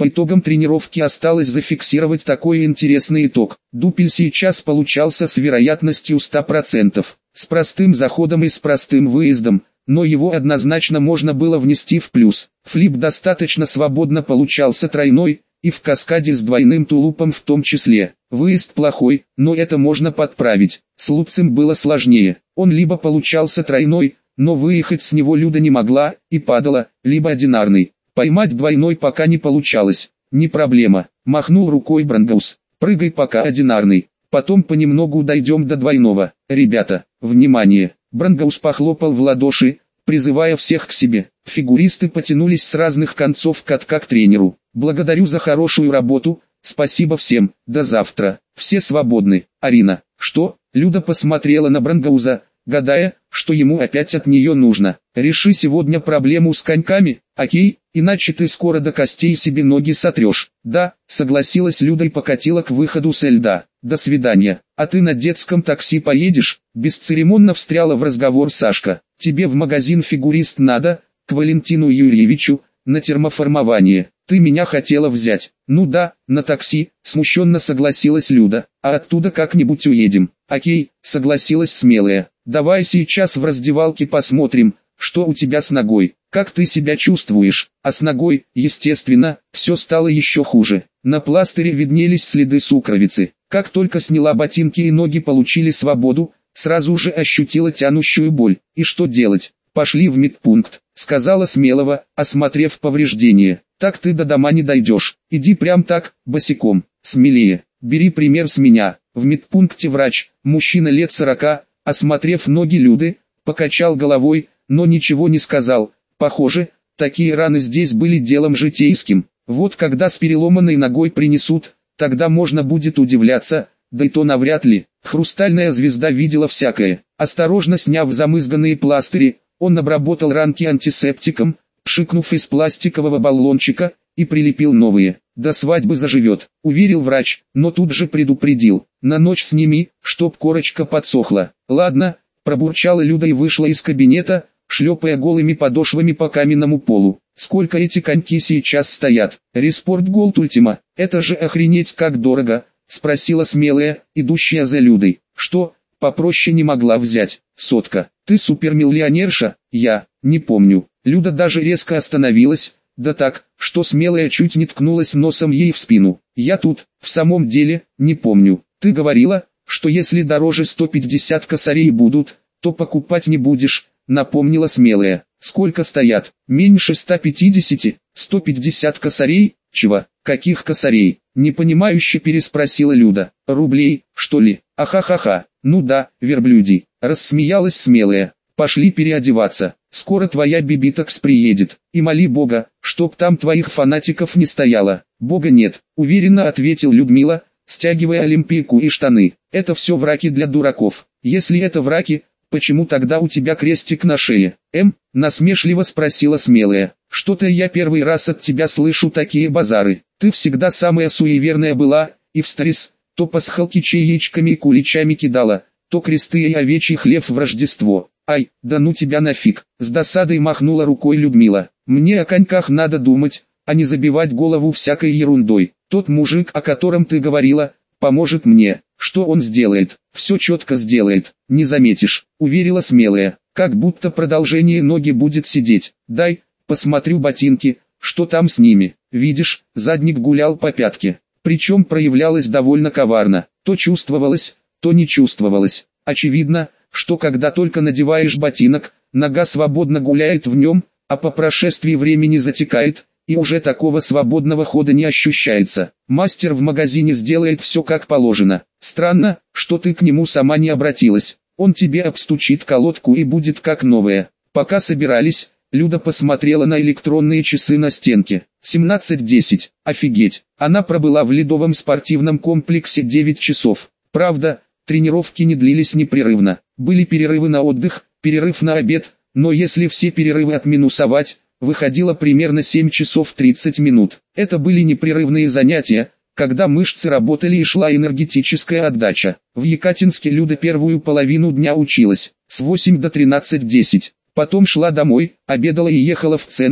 По итогам тренировки осталось зафиксировать такой интересный итог. Дупель сейчас получался с вероятностью 100%, с простым заходом и с простым выездом, но его однозначно можно было внести в плюс. Флип достаточно свободно получался тройной, и в каскаде с двойным тулупом в том числе. Выезд плохой, но это можно подправить. С Лупцем было сложнее. Он либо получался тройной, но выехать с него Люда не могла, и падала, либо одинарный. Поймать двойной пока не получалось. Не проблема. Махнул рукой Брандгаус. Прыгай пока одинарный. Потом понемногу дойдем до двойного. Ребята, внимание. Брандгаус похлопал в ладоши, призывая всех к себе. Фигуристы потянулись с разных концов катка к тренеру. Благодарю за хорошую работу. Спасибо всем. До завтра. Все свободны. Арина. Что? Люда посмотрела на Брандгауза, гадая, что ему опять от нее нужно. Реши сегодня проблему с коньками, окей, иначе ты скоро до костей себе ноги сотрешь. Да, согласилась Люда и покатила к выходу со льда. До свидания. А ты на детском такси поедешь? Бесцеремонно встряла в разговор Сашка. Тебе в магазин фигурист надо, к Валентину Юрьевичу, на термоформование. Ты меня хотела взять. Ну да, на такси, смущенно согласилась Люда. А оттуда как-нибудь уедем. Окей, согласилась смелая. Давай сейчас в раздевалке посмотрим, что у тебя с ногой. Как ты себя чувствуешь? А с ногой, естественно, все стало еще хуже. На пластыре виднелись следы сукровицы. Как только сняла ботинки и ноги получили свободу, сразу же ощутила тянущую боль. И что делать? Пошли в медпункт, сказала смелого, осмотрев повреждения. Так ты до дома не дойдешь. Иди прям так, босиком. Смелее. Бери пример с меня. В медпункте врач, мужчина лет 40, осмотрев ноги Люды, покачал головой, но ничего не сказал. Похоже, такие раны здесь были делом житейским. Вот когда с переломанной ногой принесут, тогда можно будет удивляться, да и то навряд ли. Хрустальная звезда видела всякое. Осторожно сняв замызганные пластыри, он обработал ранки антисептиком, пшикнув из пластикового баллончика, и прилепил новые. До свадьбы заживет, уверил врач, но тут же предупредил. На ночь сними, чтоб корочка подсохла. Ладно, пробурчала Люда и вышла из кабинета, шлепая голыми подошвами по каменному полу. Сколько эти коньки сейчас стоят? Респорт Голд Ультима, это же охренеть как дорого, спросила смелая, идущая за Людой. Что, попроще не могла взять? Сотка. Ты супермиллионерша? Я, не помню. Люда даже резко остановилась, да так, что смелая чуть не ткнулась носом ей в спину. Я тут, в самом деле, не помню. Ты говорила, что если дороже 150 косарей будут, то покупать не будешь, напомнила смелая. Сколько стоят? Меньше 150, 150 косарей? Чего? Каких косарей? Непонимающе переспросила Люда. Рублей, что ли? Ахахаха. Ну да, верблюди. Рассмеялась смелая. Пошли переодеваться. Скоро твоя Бибитокс приедет. И моли Бога, чтоб там твоих фанатиков не стояло. Бога нет, уверенно ответил Людмила, стягивая олимпийку и штаны. Это все враки для дураков. Если это враки, почему тогда у тебя крестик на шее? Насмешливо спросила смелая. Что-то я первый раз от тебя слышу такие базары. Ты всегда самая суеверная была, и в сторис, то пасхалки яичками и куличами кидала, то кресты и овечий хлев в Рождество. Ай, да ну тебя нафиг, с досадой махнула рукой Людмила. Мне о коньках надо думать, а не забивать голову всякой ерундой. Тот мужик, о котором ты говорила, поможет мне. Что он сделает? Все четко сделает, не заметишь, уверила смелая. Как будто продолжение ноги будет сидеть. Дай, посмотрю ботинки, что там с ними. Видишь, задник гулял по пятке. Причем проявлялось довольно коварно. То чувствовалось, то не чувствовалось. Очевидно, что когда только надеваешь ботинок, нога свободно гуляет в нем, а по прошествии времени затекает, и уже такого свободного хода не ощущается. Мастер в магазине сделает все как положено. Странно, что ты к нему сама не обратилась. Он тебе обстучит колодку и будет как новая. Пока собирались, Люда посмотрела на электронные часы на стенке. 17:10. Офигеть. Она пробыла в ледовом спортивном комплексе 9 часов. Правда, тренировки не длились непрерывно. Были перерывы на отдых, перерыв на обед, но если все перерывы отминусовать, выходило примерно 7 часов 30 минут. Это были непрерывные занятия, когда мышцы работали и шла энергетическая отдача. В Екатинске Люда первую половину дня училась, с 8 до 13:10. Потом шла домой, обедала и ехала в центр,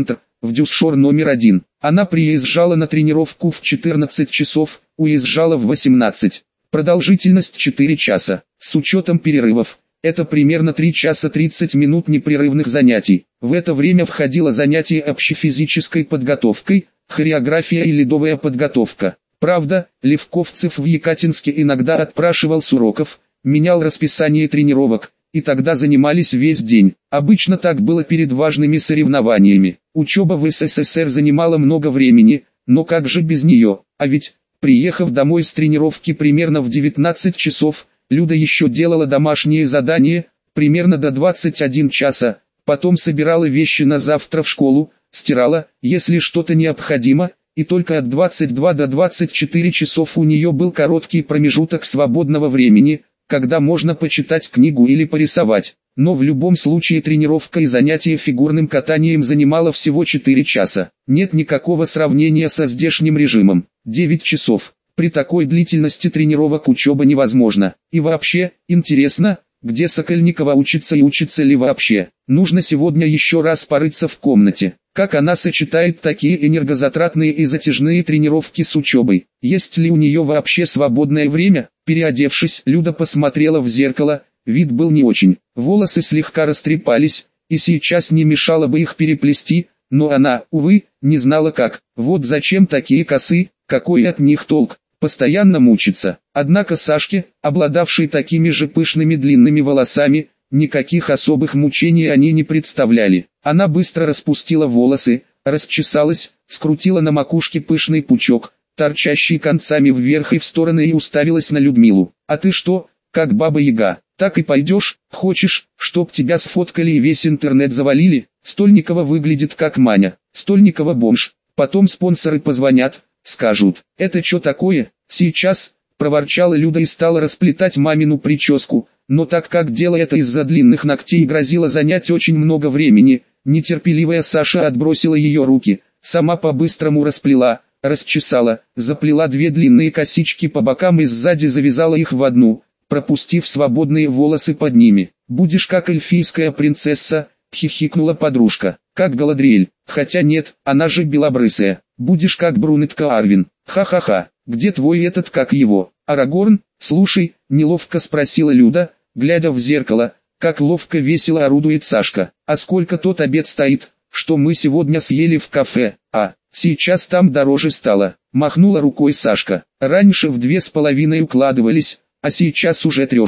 в дюсшор номер 1. Она приезжала на тренировку в 14 часов, уезжала в 18. Продолжительность 4 часа. С учетом перерывов, это примерно 3 часа 30 минут непрерывных занятий. В это время входило занятие общефизической подготовкой, хореография и ледовая подготовка. Правда, Левковцев в Екатинске иногда отпрашивал с уроков, менял расписание тренировок, и тогда занимались весь день. Обычно так было перед важными соревнованиями. Учеба в СССР занимала много времени, но как же без нее? А ведь, приехав домой с тренировки примерно в 19 часов, Люда еще делала домашние задания, примерно до 21 часа, потом собирала вещи на завтра в школу, стирала, если что-то необходимо, и только от 22 до 24 часов у нее был короткий промежуток свободного времени, когда можно почитать книгу или порисовать. Но в любом случае тренировка и занятие фигурным катанием занимало всего 4 часа. Нет никакого сравнения со здешним режимом. 9 часов. При такой длительности тренировок учеба невозможна. И вообще, интересно, где Сокольникова учится и учится ли вообще. Нужно сегодня еще раз порыться в комнате. Как она сочетает такие энергозатратные и затяжные тренировки с учебой? Есть ли у нее вообще свободное время? Переодевшись, Люда посмотрела в зеркало, вид был не очень. Волосы слегка растрепались, и сейчас не мешало бы их переплести, но она, увы, не знала как. Вот зачем такие косы, какой от них толк? Постоянно мучиться. Однако Сашке, обладавшей такими же пышными длинными волосами, никаких особых мучений они не представляли. Она быстро распустила волосы, расчесалась, скрутила на макушке пышный пучок, торчащий концами вверх и в стороны, и уставилась на Людмилу. «А ты что, как Баба-Яга, так и пойдешь? Хочешь, чтоб тебя сфоткали и весь интернет завалили?» Стольникова выглядит как Маня. Стольникова бомж. Потом спонсоры позвонят, скажут: «Это что такое?» «Сейчас», проворчала Люда и стала расплетать мамину прическу, но так как дело это из-за длинных ногтей грозило занять очень много времени, нетерпеливая Саша отбросила ее руки, сама по-быстрому расплела, расчесала, заплела 2 длинные косички по бокам и сзади завязала их в одну, пропустив свободные волосы под ними. «Будешь как эльфийская принцесса», хихикнула подружка. «Как Галадриэль, хотя нет, она же белобрысая. Будешь как брюнетка Арвин. Ха-ха-ха, где твой этот, как его, Арагорн?» «Слушай», неловко спросила Люда, глядя в зеркало, как ловко весело орудует Сашка. «А сколько тот обед стоит, что мы сегодня съели в кафе?» «А, сейчас там дороже стало», махнула рукой Сашка. «Раньше в 2,5 укладывались, а сейчас уже 3.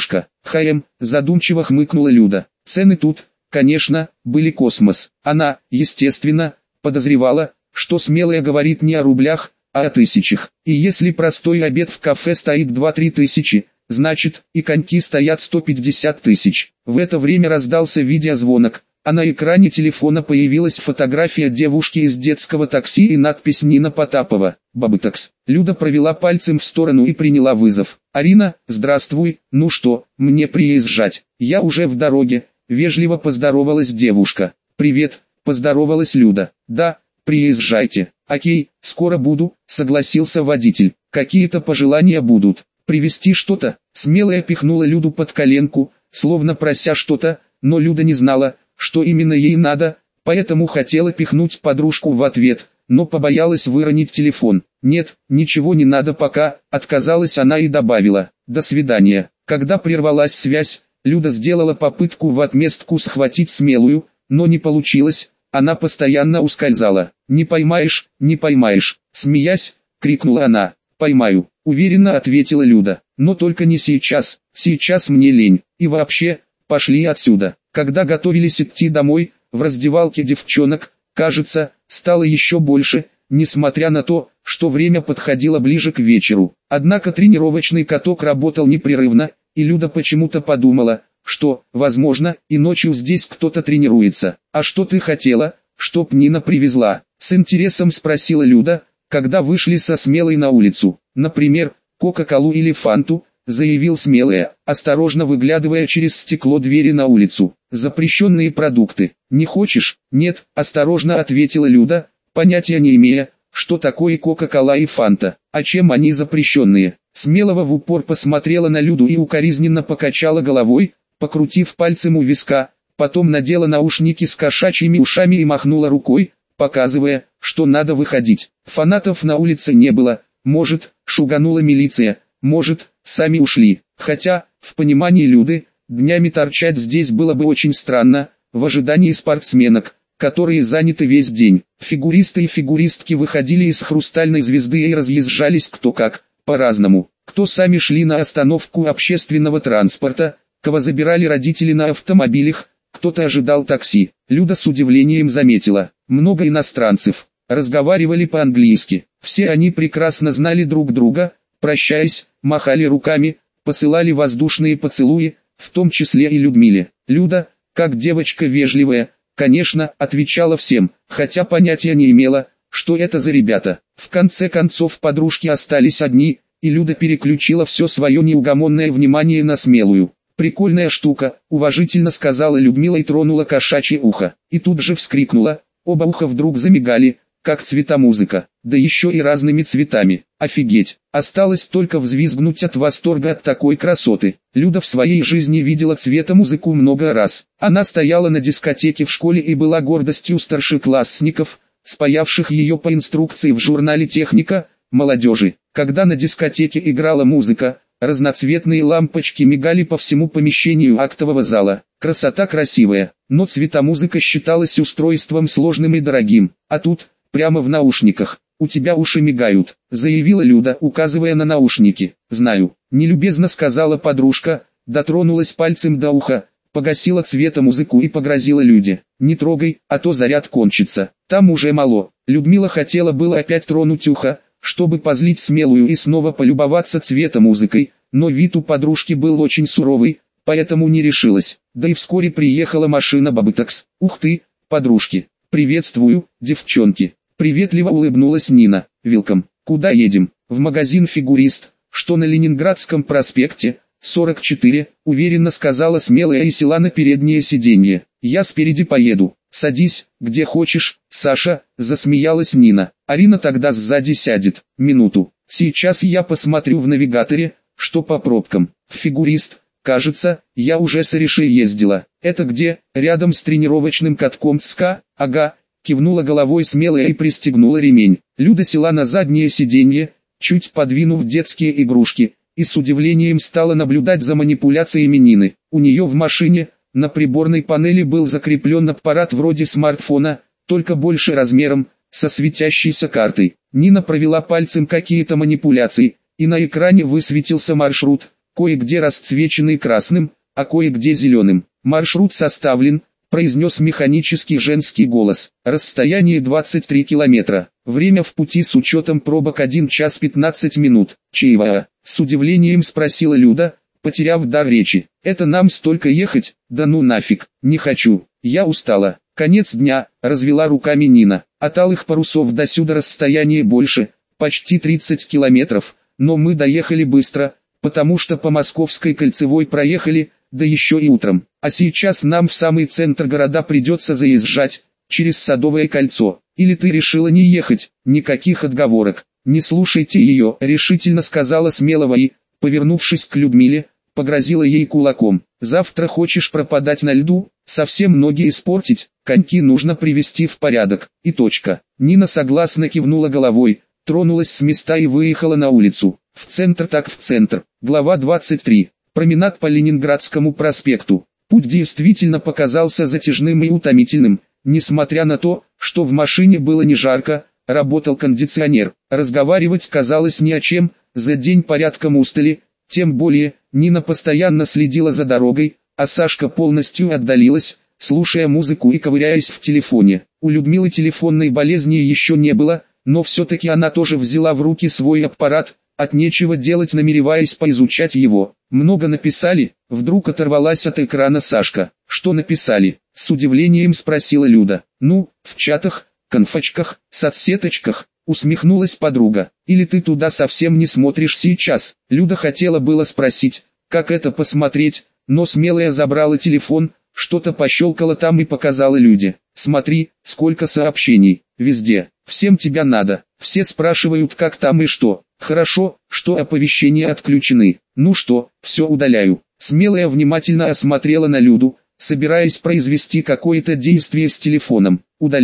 Задумчиво хмыкнула Люда. «Цены тут, конечно, были космос». Она, естественно, подозревала, что Смелая говорит не о рублях, а о тысячах. И если простой обед в кафе стоит 2-3 тысячи, значит, и коньки стоят 150 тысяч. В это время раздался видеозвонок, а на экране телефона появилась фотография девушки из детского такси и надпись «Нина Потапова, Бабытакс». Люда провела пальцем в сторону и приняла вызов. «Арина, здравствуй, ну что, мне приезжать?» «Я уже в дороге», вежливо поздоровалась девушка. «Привет», поздоровалась Люда. «Да, приезжайте». «Окей, скоро буду», согласился водитель. «Какие-то пожелания будут? Привезти что-то?» Смелая пихнула Люду под коленку, словно прося что-то, но Люда не знала, что именно ей надо, поэтому хотела пихнуть подружку в ответ, но побоялась выронить телефон. «Нет, ничего не надо пока», отказалась она и добавила: «До свидания». Когда прервалась связь, Люда сделала попытку в отместку схватить Смелую, но не получилось, она постоянно ускользала. «Не поймаешь, не поймаешь», смеясь, крикнула она. «Поймаю», уверенно ответила Люда, «но только не сейчас, сейчас мне лень, и вообще, пошли отсюда». Когда готовились идти домой, в раздевалке девчонок, кажется, стало еще больше, несмотря на то, что время подходило ближе к вечеру. Однако тренировочный каток работал непрерывно, и Люда почему-то подумала, что, возможно, и ночью здесь кто-то тренируется. «А что ты хотела, чтоб Нина привезла?» С интересом спросила Люда, когда вышли со Смелой на улицу. «Например, Кока-Колу или Фанту», заявил Смелая, осторожно выглядывая через стекло двери на улицу. «Запрещенные продукты. Не хочешь?» «Нет», осторожно ответила Люда, понятия не имея, что такое Кока-Кола и Фанта. «А чем они запрещенные?» Смелого в упор посмотрела на Люду и укоризненно покачала головой, покрутив пальцем у виска, потом надела наушники с кошачьими ушами и махнула рукой, показывая, что надо выходить. Фанатов на улице не было, может, шуганула милиция, может, сами ушли. Хотя, в понимании Люды, днями торчать здесь было бы очень странно, в ожидании спортсменок, которые заняты весь день. Фигуристы и фигуристки выходили из «Хрустальной звезды» и разъезжались кто как, по-разному. Кто сами шли на остановку общественного транспорта, кого забирали родители на автомобилях, кто-то ожидал такси. Люда с удивлением заметила, много иностранцев, разговаривали по-английски. Все они прекрасно знали друг друга, прощаясь, махали руками, посылали воздушные поцелуи, в том числе и Людмиле. Люда, как девочка вежливая, конечно, отвечала всем, хотя понятия не имела, что это за ребята. В конце концов подружки остались одни, и Люда переключила все свое неугомонное внимание на Смелую. «Прикольная штука», — уважительно сказала Людмила и тронула кошачье ухо. И тут же вскрикнула, оба уха вдруг замигали, как цветомузыка, да еще и разными цветами. Офигеть, осталось только взвизгнуть от восторга от такой красоты. Люда в своей жизни видела цветомузыку много раз. Она стояла на дискотеке в школе и была гордостью старшеклассников, спаявших ее по инструкции в журнале «Техника» молодежи. Когда на дискотеке играла музыка, разноцветные лампочки мигали по всему помещению актового зала. Красота красивая, но цветомузыка считалась устройством сложным и дорогим. А тут, прямо в наушниках, «У тебя уши мигают», — заявила Люда, указывая на наушники. «Знаю», — нелюбезно сказала подружка, дотронулась пальцем до уха, погасила цветомузыку и погрозила Люде. «Не трогай, а то заряд кончится, там уже мало». Людмила хотела было опять тронуть ухо, чтобы позлить Смелую и снова полюбоваться цветомузыкой, но вид у подружки был очень суровый, поэтому не решилась. Да и вскоре приехала машина Бабытакс. «Ух ты, подружки! Приветствую, девчонки!» Приветливо улыбнулась Нина. «Вилком. Куда едем?» «В магазин «Фигурист», что на Ленинградском проспекте, 44, уверенно сказала Смелая и села на переднее сиденье. «Я спереди поеду. Садись, где хочешь, Саша», засмеялась Нина. «Арина тогда сзади сядет. Минуту. Сейчас я посмотрю в навигаторе, что по пробкам. «Фигурист», кажется, я уже с Аришей ездила. Это где? Рядом с тренировочным катком ЦСКА? Ага», кивнула головой Смелая и пристегнула ремень. Люда села на заднее сиденье, чуть подвинув детские игрушки, и с удивлением стала наблюдать за манипуляциями Нины. У нее в машине, на приборной панели был закреплен аппарат вроде смартфона, только больше размером, со светящейся картой. Нина провела пальцем какие-то манипуляции, и на экране высветился маршрут, кое-где расцвеченный красным, а кое-где зеленым. «Маршрут составлен», — произнес механический женский голос. «Расстояние 23 километра. Время в пути с учетом пробок 1 час 15 минут. Чаевая?» — с удивлением спросила Люда, потеряв дар речи. «Это нам столько ехать? Да ну нафиг, не хочу, я устала». «Конец дня», — развела руками Нина. «От Алых Парусов до сюда расстояние больше, почти 30 километров, но мы доехали быстро, потому что по Московской кольцевой проехали, да еще и утром. А сейчас нам в самый центр города придется заезжать, через Садовое кольцо. Или ты решила не ехать?» «Никаких отговорок. Не слушайте ее», — решительно сказала Смелова и, повернувшись к Людмиле, погрозила ей кулаком. «Завтра хочешь пропадать на льду, совсем ноги испортить, коньки нужно привести в порядок, и точка». Нина согласно кивнула головой, тронулась с места и выехала на улицу. В центр так в центр. Глава 23. Променад по Ленинградскому проспекту. Путь действительно показался затяжным и утомительным, несмотря на то, что в машине было не жарко, работал кондиционер. Разговаривать казалось ни о чем, за день порядком устали, тем более, Нина постоянно следила за дорогой, а Сашка полностью отдалилась, слушая музыку и ковыряясь в телефоне. У Людмилы телефонной болезни еще не было, но все-таки она тоже взяла в руки свой аппарат, от нечего делать намереваясь поизучать его. «Много написали?» — вдруг оторвалась от экрана Сашка. «Что написали?» — с удивлением спросила Люда. «Ну, в чатах, конфочках, соцсеточках», — усмехнулась подруга. «Или ты туда совсем не смотришь сейчас?» Люда хотела было спросить, как это посмотреть, но Смелая забрала телефон, что-то пощелкала там и показала Люде. «Смотри, сколько сообщений, везде, всем тебя надо, все спрашивают как там и что». «Хорошо, что оповещения отключены. Ну что, все удаляю». Смелая внимательно осмотрела на Люду, собираясь произвести какое-то действие с телефоном. «Удаляй»,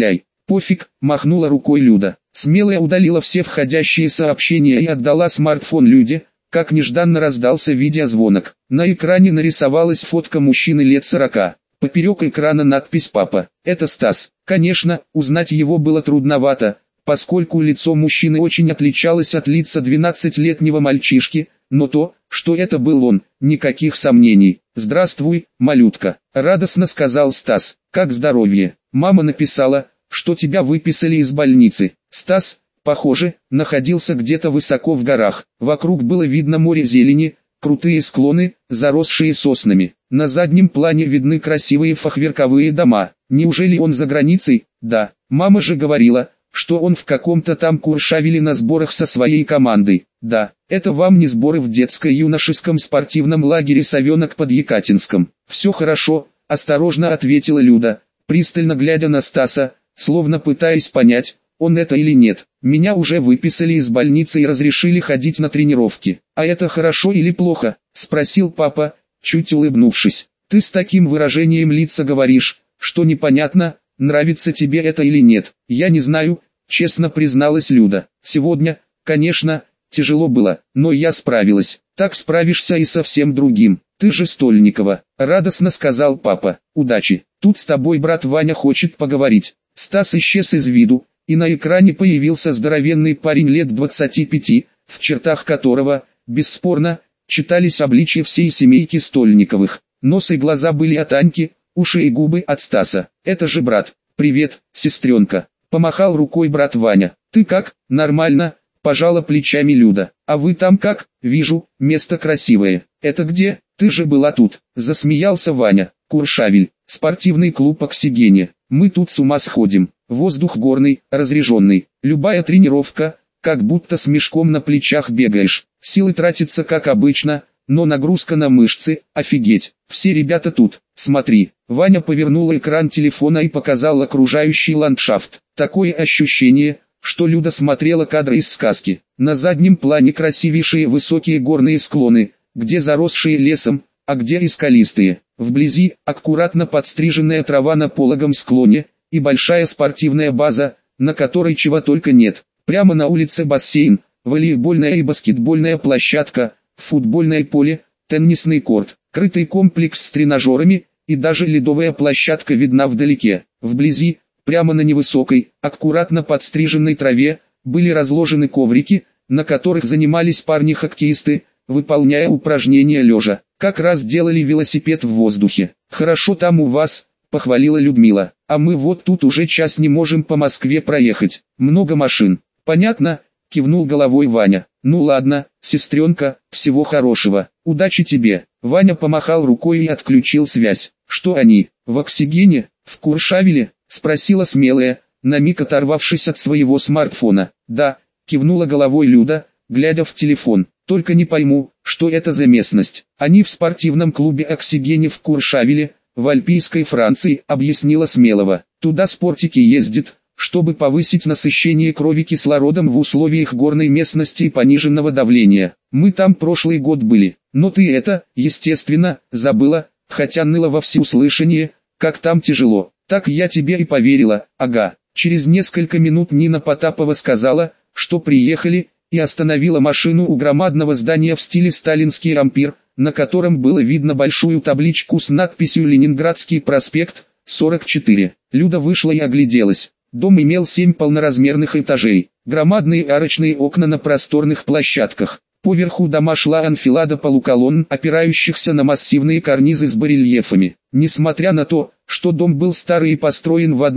Пофиг, махнула рукой Люда. Смелая удалила все входящие сообщения и отдала смартфон Люде, как нежданно раздался видеозвонок. На экране нарисовалась фотка мужчины лет 40. Поперек экрана надпись «Папа». Это Стас. Конечно, узнать его было трудновато, поскольку лицо мужчины очень отличалось от лица 12-летнего мальчишки, но то, что это был он, никаких сомнений. «Здравствуй, малютка», — радостно сказал Стас. «Как здоровье? Мама написала, что тебя выписали из больницы». Стас, похоже, находился где-то высоко в горах. Вокруг было видно море зелени, крутые склоны, заросшие соснами. На заднем плане видны красивые фахверковые дома. Неужели он за границей? Да, мама же говорила, что он в каком-то там Куршавеле на сборах со своей командой. Да, это вам не сборы в детско-юношеском спортивном лагере «Совенок» под Екатинском. Все хорошо, осторожно ответила Люда, пристально глядя на Стаса, словно пытаясь понять, он это или нет. Меня уже выписали из больницы и разрешили ходить на тренировки. А это хорошо или плохо? Спросил папа, чуть улыбнувшись. Ты с таким выражением лица говоришь, что непонятно, нравится тебе это или нет. Я не знаю, честно призналась Люда. Сегодня, конечно, тяжело было, но я справилась. Так справишься и со всем другим. Ты же Стольникова, радостно сказал папа. Удачи. Тут с тобой брат Ваня хочет поговорить. Стас исчез из виду, и на экране появился здоровенный парень лет 25, в чертах которого, бесспорно, читались обличия всей семейки Стольниковых. Нос и глаза были от Аньки, уши и губы от Стаса. «Это же брат. Привет, сестренка», — помахал рукой брат Ваня. «Ты как? Нормально?» — пожала плечами Люда. «А вы там как? Вижу, место красивое. Это где? Ты же была тут», — засмеялся Ваня. «Куршавель, спортивный клуб «Оксигене». Мы тут с ума сходим. Воздух горный, разреженный. Любая тренировка, как будто с мешком на плечах бегаешь. Силы тратятся как обычно, но нагрузка на мышцы, офигеть. Все ребята тут, смотри». Ваня повернул экран телефона и показал окружающий ландшафт. Такое ощущение, что Люда смотрела кадры из сказки. На заднем плане красивейшие высокие горные склоны, где заросшие лесом, а где и скалистые. Вблизи, аккуратно подстриженная трава на пологом склоне, и большая спортивная база, на которой чего только нет. Прямо на улице бассейн, волейбольная и баскетбольная площадка, футбольное поле, теннисный корт, крытый комплекс с тренажерами, и даже ледовая площадка видна вдалеке. Вблизи, прямо на невысокой, аккуратно подстриженной траве, были разложены коврики, на которых занимались парни-хоккеисты, выполняя упражнения лежа. Как раз делали велосипед в воздухе. «Хорошо там у вас», — похвалила Людмила. «А мы вот тут уже час не можем по Москве проехать. Много машин». «Понятно», — кивнул головой Ваня. «Ну ладно, сестренка, всего хорошего. Удачи тебе». Ваня помахал рукой и отключил связь. «Что они, в «Оксигене», в Куршавеле?» — спросила смелая, на миг оторвавшись от своего смартфона. «Да», — кивнула головой Люда, глядя в телефон. «Только не пойму, что это за местность». «Они в спортивном клубе «Оксигене» в Куршавеле, в Альпийской Франции», — объяснила Смелова. «Туда спортики ездят, чтобы повысить насыщение крови кислородом в условиях горной местности и пониженного давления. Мы там прошлый год были, но ты это, естественно, забыла, хотя ныла во всеуслышание, как там тяжело». «Так я тебе и поверила, ага». Через несколько минут Нина Потапова сказала, что приехали, и остановила машину у громадного здания в стиле сталинский ампир, на котором было видно большую табличку с надписью «Ленинградский проспект, 44». Люда вышла и огляделась. Дом имел 7 полноразмерных этажей, громадные арочные окна на просторных площадках. Поверху дома шла анфилада полуколонн, опирающихся на массивные карнизы с барельефами. Несмотря на то, что дом был старый и построен в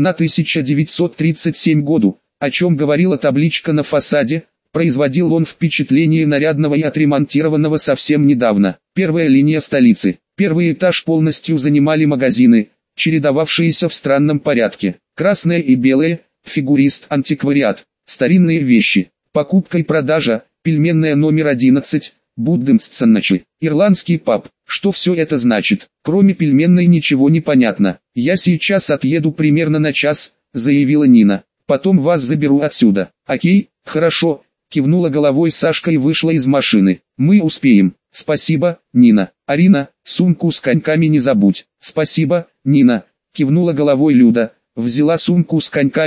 1937 году, о чем говорила табличка на фасаде, производил он впечатление нарядного и отремонтированного совсем недавно. Первая линия столицы. Первый этаж полностью занимали магазины, чередовавшиеся в странном порядке. Красное и белое, фигурист, антиквариат, старинные вещи, покупка и продажа, пельменная номер 11, Буддемсценночи, ирландский паб. Что все это значит? Кроме пельменной ничего не понятно. «Я сейчас отъеду примерно на час», — заявила Нина. «Потом вас заберу отсюда». «Окей, хорошо», — кивнула головой Сашка и вышла из машины. «Мы успеем». «Спасибо, Нина». «Арина, сумку с коньками не забудь». «Спасибо, Нина», — кивнула головой Люда, взяла сумку с коньками,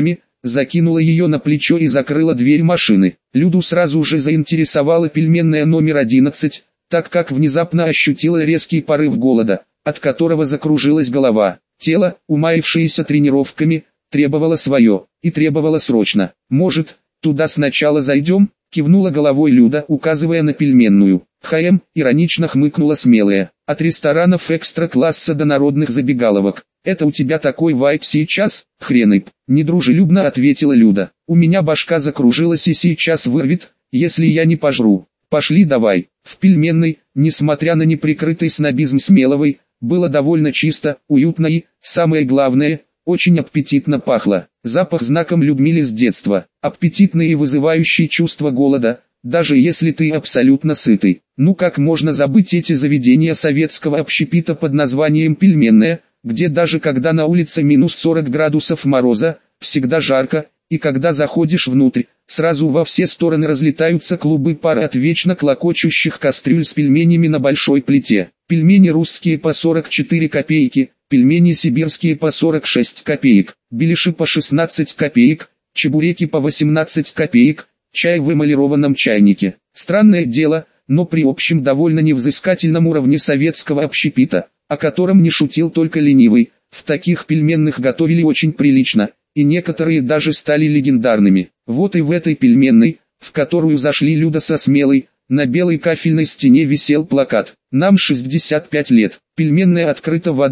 закинула ее на плечо и закрыла дверь машины. Люду сразу же заинтересовала пельменная номер 11, так как внезапно ощутила резкий порыв голода, от которого закружилась голова. Тело, умаившееся тренировками, требовало свое, и требовало срочно. «Может, туда сначала зайдем?» — кивнула головой Люда, указывая на пельменную. «ХМ», — иронично хмыкнула Смелая. «От ресторанов экстра-класса до народных забегаловок. Это у тебя такой вайб сейчас, хренып?» — недружелюбно ответила Люда. «У меня башка закружилась и сейчас вырвет, если я не пожру. Пошли давай». В пельменной, несмотря на неприкрытый снобизм Смеловой, было довольно чисто, уютно и, самое главное, очень аппетитно пахло. Запах знаком Людмиле с детства. Аппетитный и вызывающий чувство голода, даже если ты абсолютно сытый. Ну как можно забыть эти заведения советского общепита под названием «Пельменная», где даже когда на улице минус 40 градусов мороза, всегда жарко, и когда заходишь внутрь, сразу во все стороны разлетаются клубы пара от вечно клокочущих кастрюль с пельменями на большой плите. Пельмени русские по 44 копейки, пельмени сибирские по 46 копеек, беляши по 16 копеек, чебуреки по 18 копеек, чай в эмалированном чайнике. Странное дело, но при общем довольно невзыскательном уровне советского общепита, о котором не шутил только ленивый, в таких пельменных готовили очень прилично, и некоторые даже стали легендарными. Вот и в этой пельменной, в которую зашли Люда со Смелой, на белой кафельной стене висел плакат «Нам 65 лет». Пельменная открыта в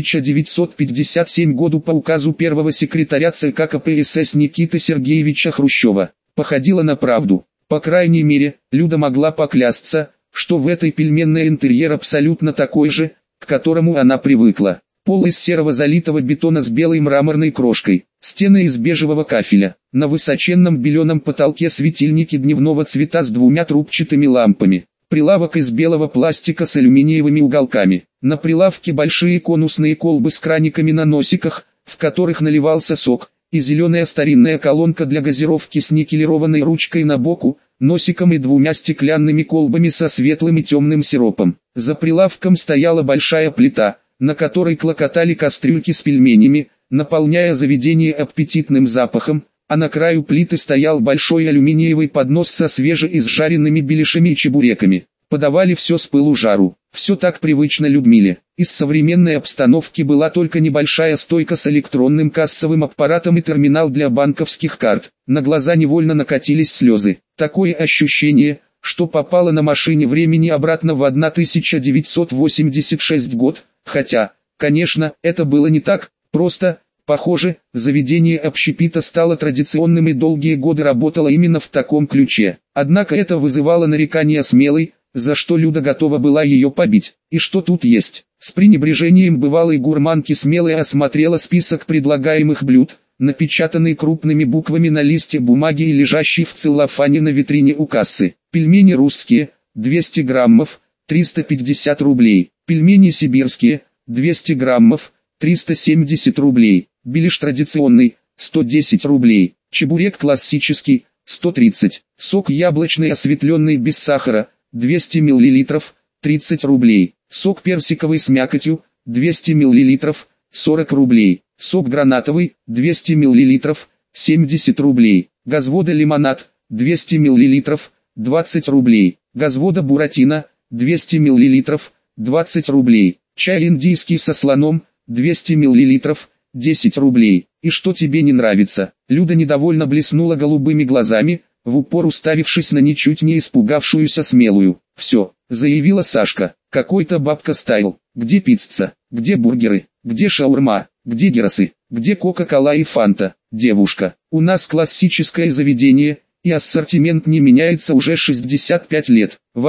1957 году по указу первого секретаря ЦК КПСС Никиты Сергеевича Хрущева. Походила на правду. По крайней мере, Люда могла поклясться, что в этой пельменной интерьер абсолютно такой же, к которому она привыкла. Пол из серого залитого бетона с белой мраморной крошкой, стены из бежевого кафеля, на высоченном беленом потолке светильники дневного цвета с двумя трубчатыми лампами, прилавок из белого пластика с алюминиевыми уголками, на прилавке большие конусные колбы с краниками на носиках, в которых наливался сок, и зеленая старинная колонка для газировки с никелированной ручкой на боку, носиком и двумя стеклянными колбами со светлым и темным сиропом. За прилавком стояла большая плита, на которой клокотали кастрюльки с пельменями, наполняя заведение аппетитным запахом, а на краю плиты стоял большой алюминиевый поднос со свежеизжаренными беляшами и чебуреками. Подавали все с пылу жару. Все так привычно Людмиле. Из современной обстановки была только небольшая стойка с электронным кассовым аппаратом и терминал для банковских карт. На глаза невольно накатились слезы. Такое ощущение, что попала на машине времени обратно в 1986 год, хотя, конечно, это было не так, просто, похоже, заведение общепита стало традиционным и долгие годы работало именно в таком ключе. Однако это вызывало нарекания Смелой, за что Люда готова была ее побить. И что тут есть? С пренебрежением бывалой гурманки Смелой осмотрела список предлагаемых блюд, напечатанный крупными буквами на листе бумаги и лежащий в целлофане на витрине у кассы. Пельмени русские, 200 граммов, 350 рублей. Пельмени сибирские, 200 граммов, 370 рублей. Беляш традиционный, 110 рублей. Чебурек классический, 130. Сок яблочный осветленный без сахара, 200 мл, 30 рублей. Сок персиковый с мякотью, 200 мл, 40 рублей. Сок гранатовый, 200 мл, 70 рублей. Газвода лимонад, 200 мл, 20 рублей. Газвода буратино, 200 мл, 20 рублей. Чай индийский со слоном, 200 мл, 10 рублей. И что тебе не нравится? Люда недовольно блеснула голубыми глазами, в упор уставившись на ничуть не испугавшуюся Смелую. «Все», — заявила Сашка, — «какой-то бабка стайл. Где пицца? Где бургеры? Где шаурма? Где гиросы? Где кока-кола и фанта? Девушка, у нас классическое заведение, и ассортимент не меняется уже 65 лет. В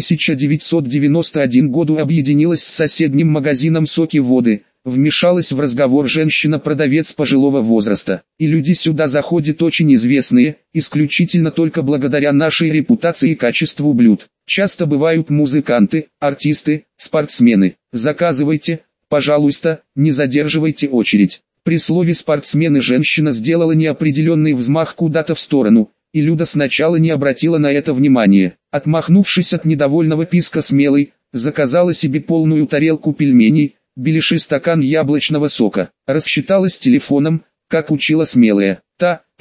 1991 году объединилась с соседним магазином «Соки воды». Вмешалась в разговор женщина-продавец пожилого возраста. И люди сюда заходят очень известные, исключительно только благодаря нашей репутации и качеству блюд. Часто бывают музыканты, артисты, спортсмены. Заказывайте, пожалуйста, не задерживайте очередь. При слове «спортсмены» женщина сделала неопределенный взмах куда-то в сторону, и Люда сначала не обратила на это внимания. Отмахнувшись от недовольного писка Смелой, заказала себе полную тарелку пельменей, беляши, стакан яблочного сока. Рассчиталась телефоном, как учила Смелая. Та,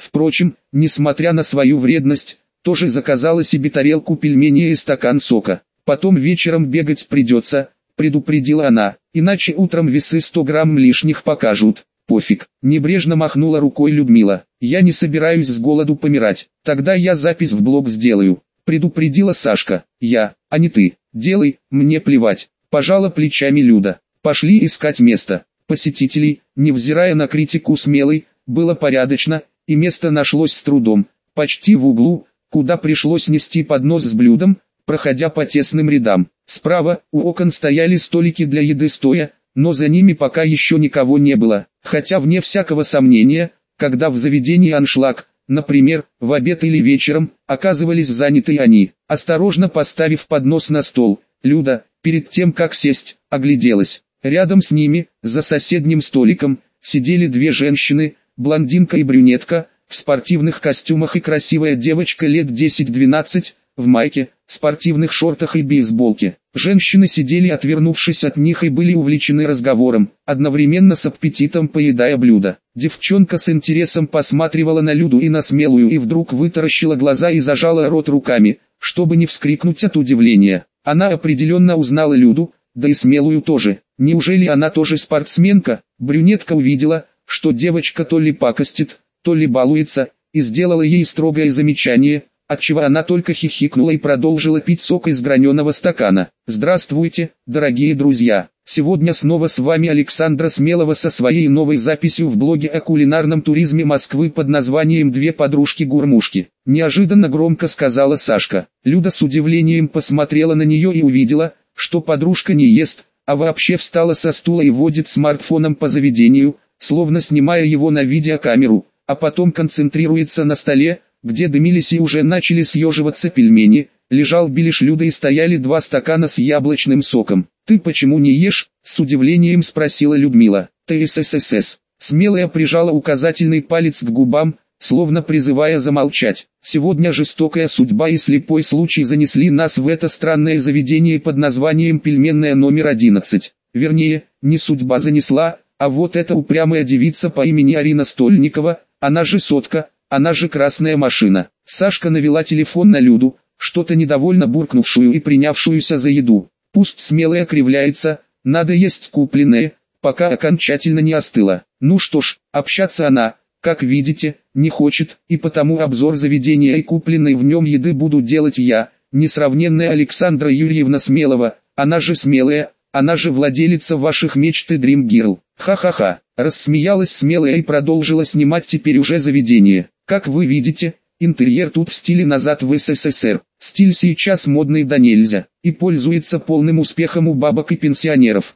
Впрочем, несмотря на свою вредность, тоже заказала себе тарелку пельменей и стакан сока. «Потом вечером бегать придется», — предупредила она, «иначе утром весы 100 грамм лишних покажут». «Пофиг», — небрежно махнула рукой Людмила. «Я не собираюсь с голоду помирать. Тогда я запись в блог сделаю», — предупредила Сашка. «Я, а не ты. Делай, мне плевать», — пожала плечами Люда. Пошли искать место. Посетителей, невзирая на критику Смелой, было порядочно, и место нашлось с трудом, почти в углу, куда пришлось нести поднос с блюдом, проходя по тесным рядам. Справа, у окон стояли столики для еды стоя, но за ними пока еще никого не было, хотя вне всякого сомнения, когда в заведении аншлаг, например, в обед или вечером, оказывались заняты они. Осторожно поставив поднос на стол, Люда, перед тем как сесть, огляделась. Рядом с ними, за соседним столиком, сидели две женщины, блондинка и брюнетка, в спортивных костюмах и красивая девочка лет 10-12, в майке, спортивных шортах и бейсболке. Женщины сидели отвернувшись от них и были увлечены разговором, одновременно с аппетитом поедая блюдо. Девчонка с интересом посматривала на Люду и на Смелую и вдруг вытаращила глаза и зажала рот руками, чтобы не вскрикнуть от удивления. Она определенно узнала Люду, да и Смелую тоже. Неужели она тоже спортсменка? Брюнетка увидела, что девочка то ли пакостит, то ли балуется, и сделала ей строгое замечание, отчего она только хихикнула и продолжила пить сок из граненого стакана. «Здравствуйте, дорогие друзья! Сегодня снова с вами Александра Смелова со своей новой записью в блоге о кулинарном туризме Москвы под названием «Две подружки-гурмушки». Неожиданно громко сказала Сашка. Люда с удивлением посмотрела на нее и увидела, что подружка не ест, а вообще встала со стула и водит смартфоном по заведению, словно снимая его на видеокамеру, а потом концентрируется на столе, где дымились и уже начали съеживаться пельмени, лежал беляш Люды и стояли 2 стакана с яблочным соком. «Ты почему не ешь?» — с удивлением спросила Людмила. «ТССС». Смелая прижала указательный палец к губам, словно призывая замолчать. «Сегодня жестокая судьба и слепой случай занесли нас в это странное заведение под названием «Пельменная номер 11». Вернее, не судьба занесла, а вот эта упрямая девица по имени Арина Стольникова, она же сотка, она же красная машина». Сашка навела телефон на Люду, что-то недовольно буркнувшую и принявшуюся за еду. «Пусть Смелая кривляется, надо есть купленное, пока окончательно не остыло». Ну что ж, общаться она, как видите, не хочет, и потому обзор заведения и купленной в нем еды буду делать я, несравненная Александра Юрьевна Смелова, она же Смелая, она же владелица ваших мечт и Dream Girl. Ха-ха-ха, рассмеялась Смелая и продолжила снимать теперь уже заведение. Как вы видите, интерьер тут в стиле назад в СССР. Стиль сейчас модный да нельзя, и пользуется полным успехом у бабок и пенсионеров.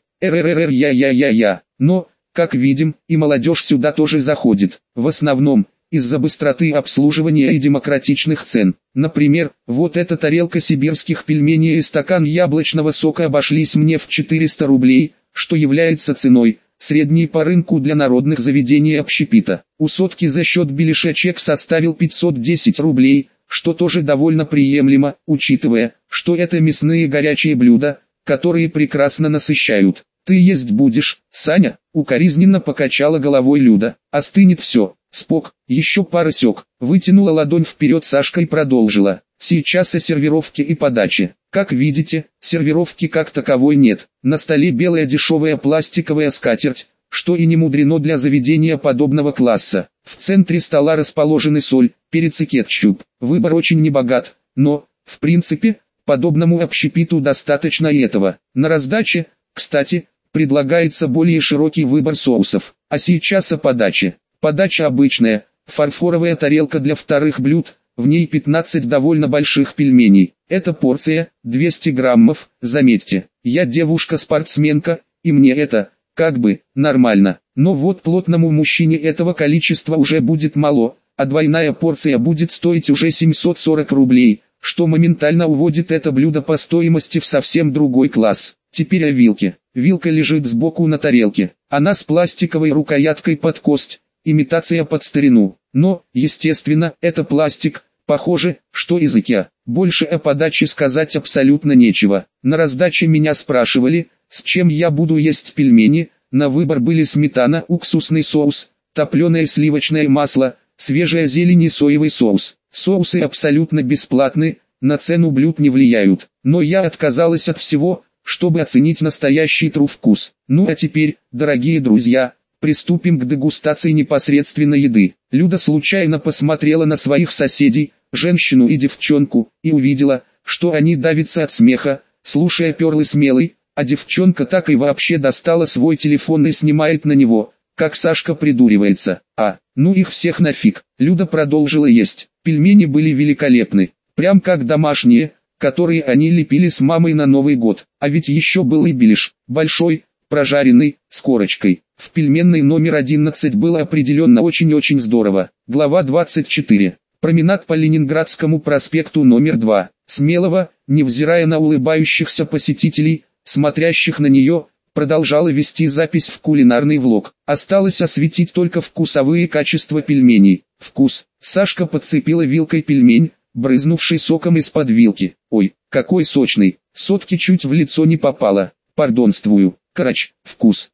РРР. Но, как видим, и молодежь сюда тоже заходит. В основном, из-за быстроты обслуживания и демократичных цен. Например, вот эта тарелка сибирских пельменей и стакан яблочного сока обошлись мне в 400 рублей, что является ценой, средней по рынку для народных заведений общепита. У сотки за счет беляша чек составил 510 рублей, что тоже довольно приемлемо, учитывая, что это мясные горячие блюда, которые прекрасно насыщают. «Ты есть будешь, Саня?» — укоризненно покачала головой Люда. «Остынет все. Спок, еще пара сек». Вытянула ладонь вперед Сашка и продолжила. «Сейчас о сервировке и подаче. Как видите, сервировки как таковой нет. На столе белая дешевая пластиковая скатерть, что и не мудрено для заведения подобного класса. В центре стола расположены соль, перец и кетчуп. Выбор очень небогат, но, в принципе, подобному общепиту достаточно и этого. На раздаче, кстати, предлагается более широкий выбор соусов. А сейчас о подаче. Подача обычная, фарфоровая тарелка для вторых блюд, в ней 15 довольно больших пельменей. Это порция, 200 граммов, заметьте. Я девушка-спортсменка, и мне это, как бы, нормально. Но вот плотному мужчине этого количества уже будет мало, а двойная порция будет стоить уже 740 рублей, что моментально уводит это блюдо по стоимости в совсем другой класс. Теперь о вилке. Вилка лежит сбоку на тарелке. Она с пластиковой рукояткой под кость, имитация под старину. Но, естественно, это пластик, похоже, что из IKEA. Больше о подаче сказать абсолютно нечего. На раздаче меня спрашивали, с чем я буду есть пельмени. На выбор были сметана, уксусный соус, топленое сливочное масло, свежая зелень и соевый соус. Соусы абсолютно бесплатны, на цену блюд не влияют, но я отказалась от всего, чтобы оценить настоящий true вкус. Ну а теперь, дорогие друзья, приступим к дегустации непосредственно еды. Люда случайно посмотрела на своих соседей, женщину и девчонку, и увидела, что они давятся от смеха, слушая перлы смелый, а девчонка так и вообще достала свой телефон и снимает на него, как Сашка придуривается. Ну их всех нафиг. Люда продолжила есть. Пельмени были великолепны, прям как домашние, которые они лепили с мамой на Новый год. А ведь еще был и беляш, большой, прожаренный, с корочкой. В пельменной номер 11 было определенно очень-очень здорово. Глава 24. Променад по Ленинградскому проспекту номер 2. Смелого, невзирая на улыбающихся посетителей, смотрящих на нее, продолжала вести запись в кулинарный влог. Осталось осветить только вкусовые качества пельменей. Вкус. Сашка подцепила вилкой пельмень, брызнувший соком из-под вилки. Ой, какой сочный. Сотки чуть в лицо не попало. Пардонствую. Карач. Вкус.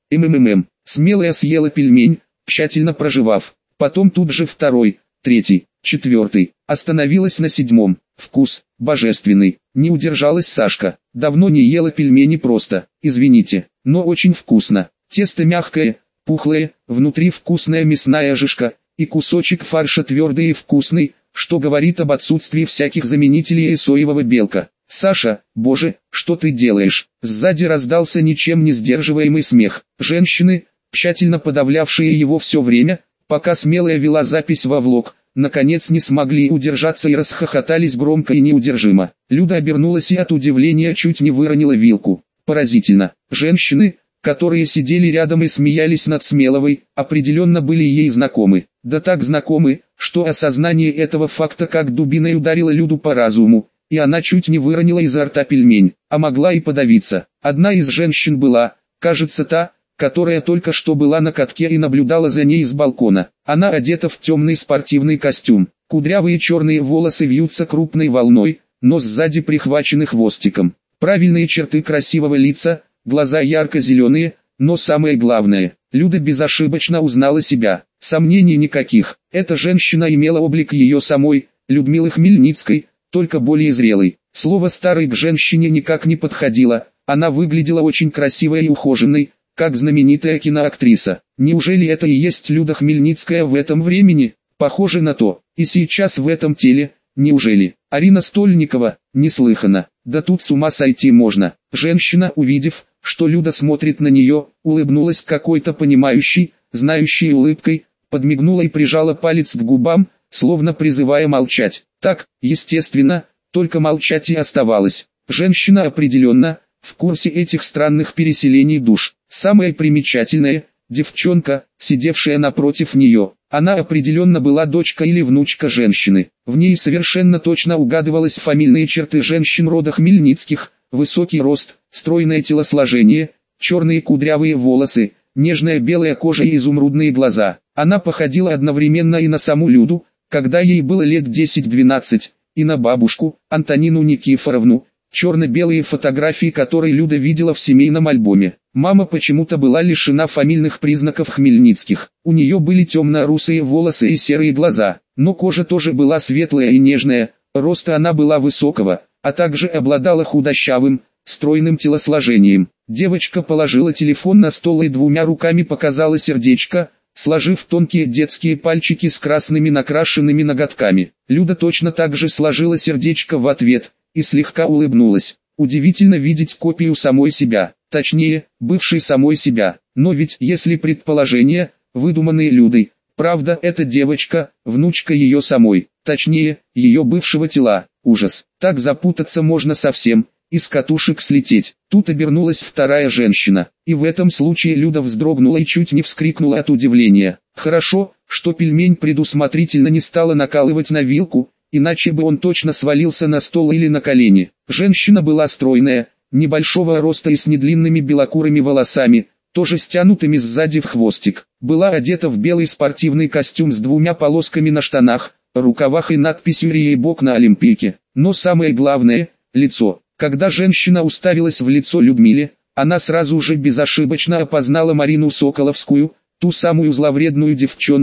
Смелая съела пельмень, тщательно прожевав. Потом тут же второй, третий, четвертый. Остановилась на седьмом. Вкус. Божественный. Не удержалась Сашка. Давно не ела пельмени просто. Извините, но очень вкусно. Тесто мягкое, пухлое, внутри вкусная мясная жижка, и кусочек фарша твердый и вкусный, что говорит об отсутствии всяких заменителей и соевого белка. «Саша, боже, что ты делаешь?» Сзади раздался ничем не сдерживаемый смех. Женщины, тщательно подавлявшие его все время, пока Смелая вела запись во влог, наконец не смогли удержаться и расхохотались громко и неудержимо. Люда обернулась и от удивления чуть не выронила вилку. Поразительно. Женщины, которые сидели рядом и смеялись над Смеловой, определенно были ей знакомы. Да так знакомы, что осознание этого факта как дубиной ударило Люду по разуму, и она чуть не выронила изо рта пельмень, а могла и подавиться. Одна из женщин была, кажется та, которая только что была на катке и наблюдала за ней с балкона. Она одета в темный спортивный костюм. Кудрявые черные волосы вьются крупной волной, нос сзади прихвачены хвостиком. Правильные черты красивого лица, глаза ярко-зеленые, но самое главное, Люда безошибочно узнала себя. Сомнений никаких. Эта женщина имела облик ее самой, Людмилы Хмельницкой, только более зрелой. Слово «старой» к женщине никак не подходило, она выглядела очень красивой и ухоженной, как знаменитая киноактриса. Неужели это и есть Люда Хмельницкая в этом времени? Похоже на то. И сейчас в этом теле, неужели? Арина Стольникова, неслыханно. Да тут с ума сойти можно. Женщина, увидев, что Люда смотрит на нее, улыбнулась какой-то понимающей, знающей улыбкой, подмигнула и прижала палец к губам, словно призывая молчать. Так, естественно, только молчать и оставалось. Женщина определенно в курсе этих странных переселений душ. Самое примечательное, девчонка, сидевшая напротив нее, она определенно была дочка или внучка женщины. В ней совершенно точно угадывались фамильные черты женщин рода Хмельницких: высокий рост, стройное телосложение, черные кудрявые волосы, нежная белая кожа и изумрудные глаза. Она походила одновременно и на саму Люду, когда ей было лет 10-12, и на бабушку, Антонину Никифоровну, черно-белые фотографии которой Люда видела в семейном альбоме. Мама почему-то была лишена фамильных признаков Хмельницких. У нее были темно-русые волосы и серые глаза, но кожа тоже была светлая и нежная, роста она была высокого, а также обладала худощавым, стройным телосложением. Девочка положила телефон на стол и двумя руками показала сердечко, сложив тонкие детские пальчики с красными накрашенными ноготками. Люда точно так же сложила сердечко в ответ и слегка улыбнулась. Удивительно видеть копию самой себя, точнее, бывшей самой себя. Но ведь, если предположения, выдуманные Людой, правда, эта девочка, внучка ее самой, точнее, ее бывшего тела. Ужас, так запутаться можно совсем, и с катушек слететь. Тут обернулась вторая женщина, и в этом случае Люда вздрогнула и чуть не вскрикнула от удивления. Хорошо, что пельмень предусмотрительно не стала накалывать на вилку, иначе бы он точно свалился на стол или на колени. Женщина была стройная, небольшого роста и с недлинными белокурыми волосами, тоже стянутыми сзади в хвостик. Была одета в белый спортивный костюм с двумя полосками на штанах, рукавах и надписью «Рейбок» на олимпийке. Но самое главное – лицо. Когда женщина уставилась в лицо Людмиле, она сразу же безошибочно опознала Марину Соколовскую, ту самую зловредную девчонку,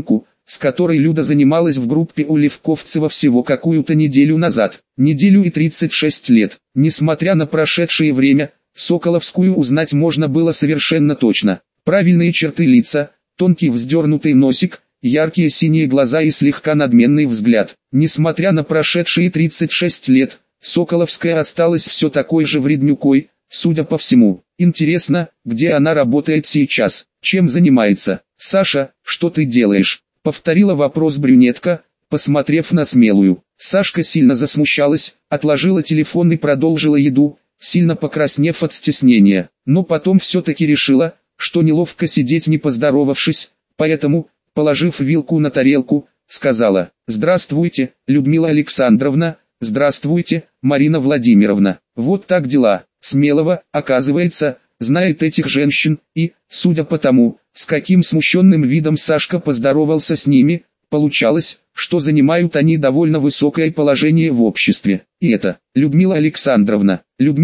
с которой Люда занималась в группе у Левковцева всего какую-то неделю назад. Неделю и 36 лет. Несмотря на прошедшее время, Соколовскую узнать можно было совершенно точно. Правильные черты лица, тонкий вздернутый носик, яркие синие глаза и слегка надменный взгляд. Несмотря на прошедшие 36 лет, Соколовская осталась все такой же вреднюкой, судя по всему. Интересно, где она работает сейчас, чем занимается. «Саша, что ты делаешь?» — повторила вопрос брюнетка, посмотрев на Смелую. Сашка сильно засмущалась, отложила телефон и продолжила еду, сильно покраснев от стеснения. Но потом все-таки решила, что неловко сидеть не поздоровавшись, поэтому, положив вилку на тарелку, сказала: «Здравствуйте, Людмила Александровна, здравствуйте, Марина Владимировна. Вот так дела». Смелова, оказывается, знает этих женщин, и, судя по тому, с каким смущенным видом Сашка поздоровался с ними, получалось, что занимают они довольно высокое положение в обществе. И это, Людмила Александровна,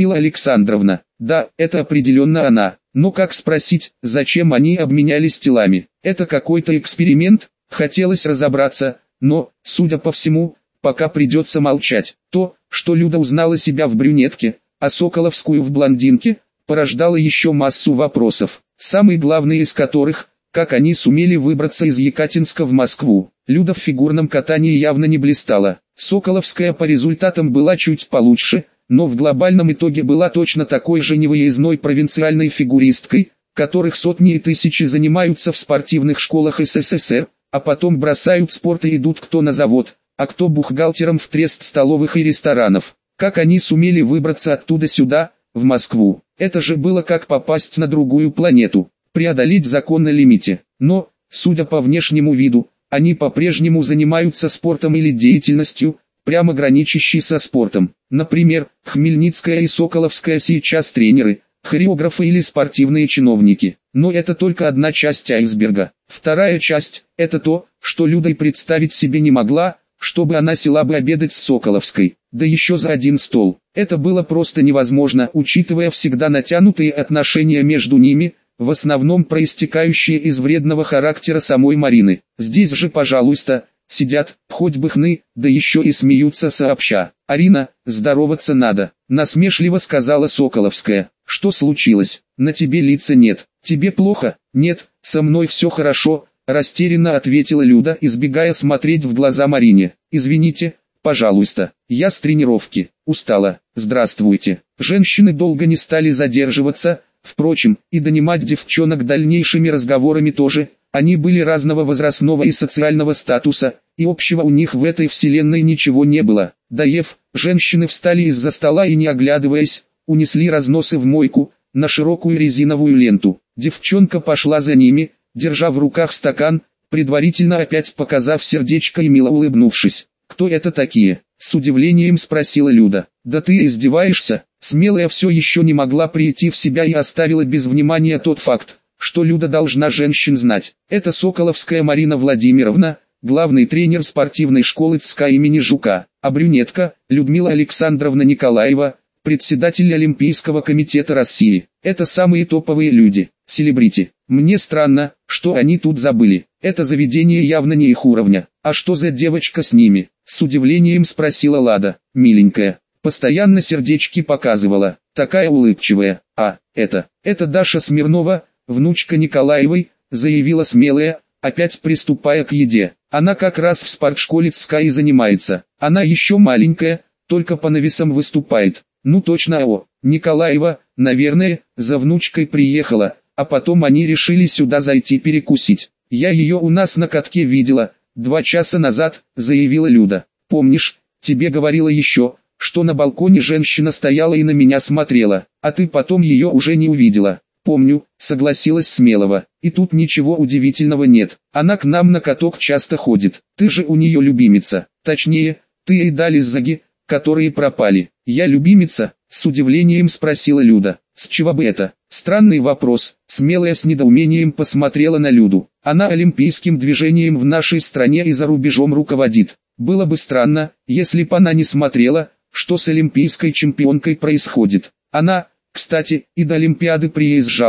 да, это определенно она. Но как спросить, зачем они обменялись телами? Это какой-то эксперимент? Хотелось разобраться, но, судя по всему, пока придется молчать. То, что Люда узнала себя в брюнетке, а Соколовскую в блондинке, порождало еще массу вопросов, самый главный из которых, как они сумели выбраться из Екатинска в Москву. Люда в фигурном катании явно не блистала. Соколовская по результатам была чуть получше, но в глобальном итоге была точно такой же невыездной провинциальной фигуристкой, которых сотни и тысячи занимаются в спортивных школах СССР, а потом бросают спорт и идут кто на завод, а кто бухгалтером в трест столовых и ресторанов. Как они сумели выбраться оттуда сюда, в Москву? Это же было как попасть на другую планету, преодолеть закон на лимите. Но, судя по внешнему виду, они по-прежнему занимаются спортом или деятельностью, прямо граничащей со спортом. Например, Хмельницкая и Соколовская сейчас тренеры, хореографы или спортивные чиновники. Но это только одна часть айсберга. Вторая часть – это то, что Люда и представить себе не могла, чтобы она села бы обедать с Соколовской, да еще за один стол. Это было просто невозможно, учитывая всегда натянутые отношения между ними, в основном проистекающие из вредного характера самой Марины. Здесь же, пожалуйста, сидят, хоть бы хны, да еще и смеются сообща. «Арина, здороваться надо», — насмешливо сказала Соколовская. «Что случилось? На тебе лица нет. Тебе плохо?» «Нет, со мной все хорошо», — растерянно ответила Люда, избегая смотреть в глаза Марине. «Извините, пожалуйста, я с тренировки, устала. Здравствуйте». Женщины долго не стали задерживаться, впрочем, и донимать девчонок дальнейшими разговорами тоже. Они были разного возрастного и социального статуса, и общего у них в этой вселенной ничего не было. Доев, женщины встали из-за стола и, не оглядываясь, унесли разносы в мойку, на широкую резиновую ленту. Девчонка пошла за ними, держа в руках стакан, предварительно опять показав сердечко и мило улыбнувшись. «Кто это такие?» — с удивлением спросила Люда. «Да ты издеваешься?» Смелая все еще не могла прийти в себя и оставила без внимания тот факт, что Люда должна женщин знать. Это Соколовская Марина Владимировна, главный тренер спортивной школы ЦСКА имени Жука, а брюнетка — Людмила Александровна Николаева, председатель Олимпийского комитета России. Это самые топовые люди, селебрити. Мне странно, что они тут забыли. Это заведение явно не их уровня. А что за девочка с ними? С удивлением спросила Лада. Миленькая. Постоянно сердечки показывала. Такая улыбчивая. А, это Даша Смирнова, внучка Николаевой, заявила Смелая, опять приступая к еде. Она как раз в спортшколе ЦСКА и занимается. Она еще маленькая, только по навесам выступает. Ну точно, Николаева, наверное, за внучкой приехала, а потом они решили сюда зайти перекусить. Я ее у нас на катке видела, 2 часа назад, заявила Люда. Помнишь, тебе говорила еще, что на балконе женщина стояла и на меня смотрела, а ты потом ее уже не увидела. Помню, согласилась Смелова. И тут ничего удивительного нет. Она к нам на каток часто ходит. Ты же у нее любимица. Точнее, ты и дали заги, которые пропали. Я любимица? С удивлением спросила Люда. С чего бы это? Странный вопрос. Смелая с недоумением посмотрела на Люду. Она олимпийским движением в нашей стране и за рубежом руководит. Было бы странно, если бы она не смотрела, что с олимпийской чемпионкой происходит. Она, кстати, и до Олимпиады приезжала,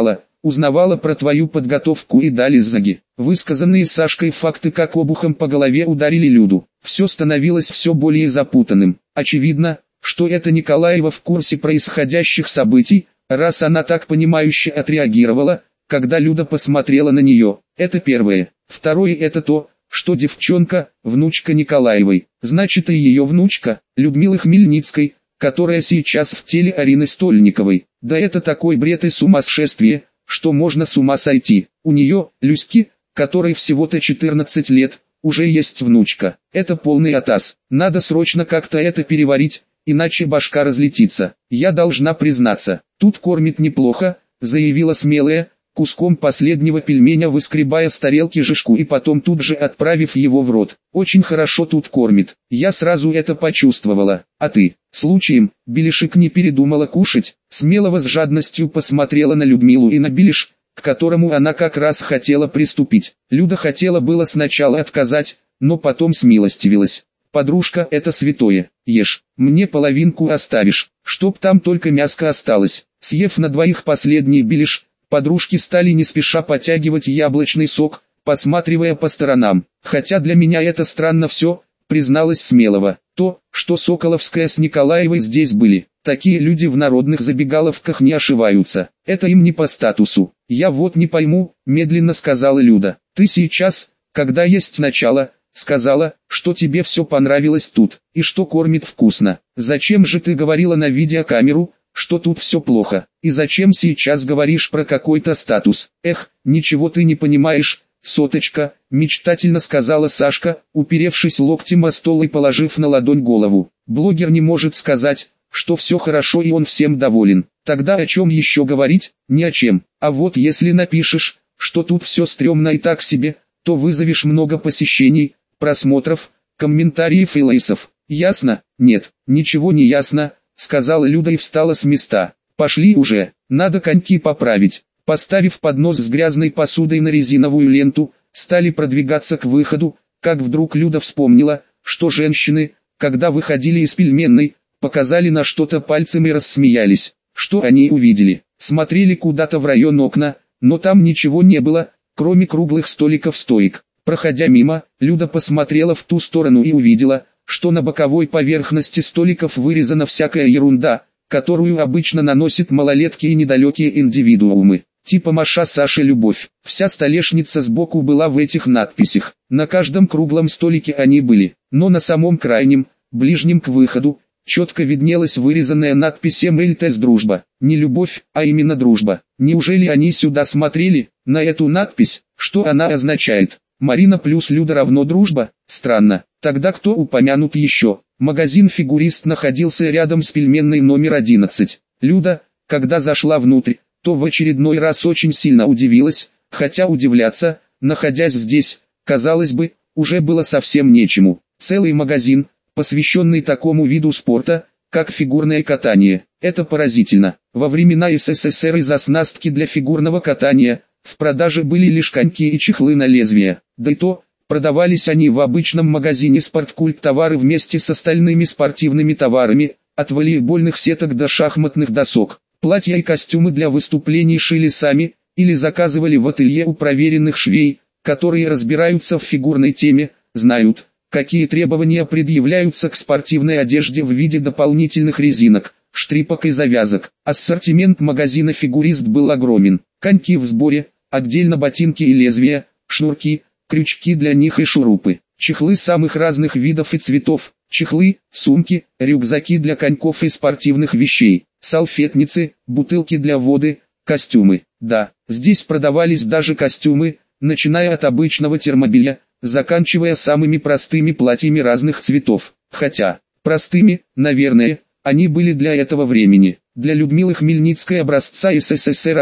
Узнавала про твою подготовку и дали заги. Высказанные Сашкой факты как обухом по голове ударили Люду. Все становилось все более запутанным. Очевидно, что это Николаева в курсе происходящих событий, раз она так понимающе отреагировала, когда Люда посмотрела на нее. Это первое. Второе — это то, что девчонка – внучка Николаевой. Значит, и ее внучка, Людмилы Хмельницкой, которая сейчас в теле Арины Стольниковой. Да это такой бред и сумасшествие, что можно с ума сойти. У нее, Люськи, которой всего-то 14 лет, уже есть внучка. Это полный атас. Надо срочно как-то это переварить, иначе башка разлетится. Я должна признаться, тут кормит неплохо, заявила смелая, куском последнего пельменя выскребая с тарелки жижку и потом тут же отправив его в рот. Очень хорошо тут кормит. Я сразу это почувствовала. А ты, случаем, Белишек не передумала кушать? Смелого с жадностью посмотрела на Людмилу и на Белиш, к которому она как раз хотела приступить. Люда хотела было сначала отказать, но потом смилостивилась. Подружка, это святое. Ешь, мне половинку оставишь, чтоб там только мяско осталось. Съев на двоих последний Белиш, подружки стали не спеша потягивать яблочный сок, посматривая по сторонам. Хотя для меня это странно все, призналась Смелова. То, что Соколовская с Николаевой здесь были, такие люди в народных забегаловках не ошиваются. Это им не по статусу. Я вот не пойму, медленно сказала Люда. Ты сейчас, когда есть начало, сказала, что тебе все понравилось тут, и что кормит вкусно. Зачем же ты говорила на видеокамеру, что тут все плохо, и зачем сейчас говоришь про какой-то статус? Эх, ничего ты не понимаешь, соточка, мечтательно сказала Сашка, уперевшись локтем о стол и положив на ладонь голову. Блогер не может сказать, что все хорошо и он всем доволен. Тогда о чем еще говорить? Ни о чем. А вот если напишешь, что тут все стрёмно и так себе, то вызовешь много посещений, просмотров, комментариев и лайков. Ясно? Нет, ничего не ясно, сказала Люда и встала с места. Пошли уже, надо коньки поправить. Поставив поднос с грязной посудой на резиновую ленту, стали продвигаться к выходу, как вдруг Люда вспомнила, что женщины, когда выходили из пельменной, показали на что-то пальцем и рассмеялись. Что они увидели? Смотрели куда-то в район окна, но там ничего не было, кроме круглых столиков-стоек. Проходя мимо, Люда посмотрела в ту сторону и увидела, что на боковой поверхности столиков вырезана всякая ерунда, которую обычно наносят малолетки и недалекие индивидуумы. Типа Маша, Саша, Любовь. Вся столешница сбоку была в этих надписях. На каждом круглом столике они были, но на самом крайнем, ближнем к выходу, четко виднелась вырезанная надпись «МЛТС Дружба». Не любовь, а именно дружба. Неужели они сюда смотрели, на эту надпись? Что она означает? Марина плюс Люда равно дружба? Странно. Тогда кто упомянут еще? Магазин «Фигурист» находился рядом с пельменной номер 11. Люда, когда зашла внутрь, то в очередной раз очень сильно удивилась, хотя удивляться, находясь здесь, казалось бы, уже было совсем нечему. Целый магазин, посвященный такому виду спорта, как фигурное катание. Это поразительно. Во времена СССР из оснастки для фигурного катания в продаже были лишь коньки и чехлы на лезвие. Да и то, продавались они в обычном магазине «Спорткульт» товары вместе с остальными спортивными товарами, от волейбольных сеток до шахматных досок. Платья и костюмы для выступлений шили сами, или заказывали в ателье у проверенных швей, которые разбираются в фигурной теме, знают, какие требования предъявляются к спортивной одежде в виде дополнительных резинок, штрипок и завязок. Ассортимент магазина «Фигурист» был огромен. Коньки в сборе, отдельно ботинки и лезвия, шнурки, крючки для них и шурупы, чехлы самых разных видов и цветов, чехлы, сумки, рюкзаки для коньков и спортивных вещей, салфетницы, бутылки для воды, костюмы. Да, здесь продавались даже костюмы, начиная от обычного термобелья, заканчивая самыми простыми платьями разных цветов. Хотя, простыми, наверное, они были для этого времени. Для Людмилы Хмельницкой образца СССР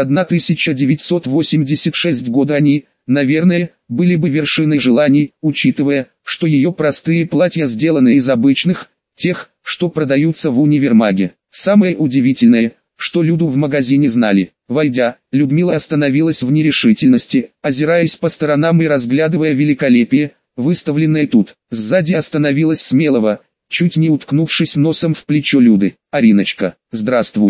1986 года они, наверное, были бы вершиной желаний, учитывая, что ее простые платья сделаны из обычных, тех, что продаются в универмаге. Самое удивительное, что Люду в магазине знали. Войдя, Людмила остановилась в нерешительности, озираясь по сторонам и разглядывая великолепие, выставленное тут. Сзади остановилась Смелова, чуть не уткнувшись носом в плечо Люды. «Ариночка, здравствуйте.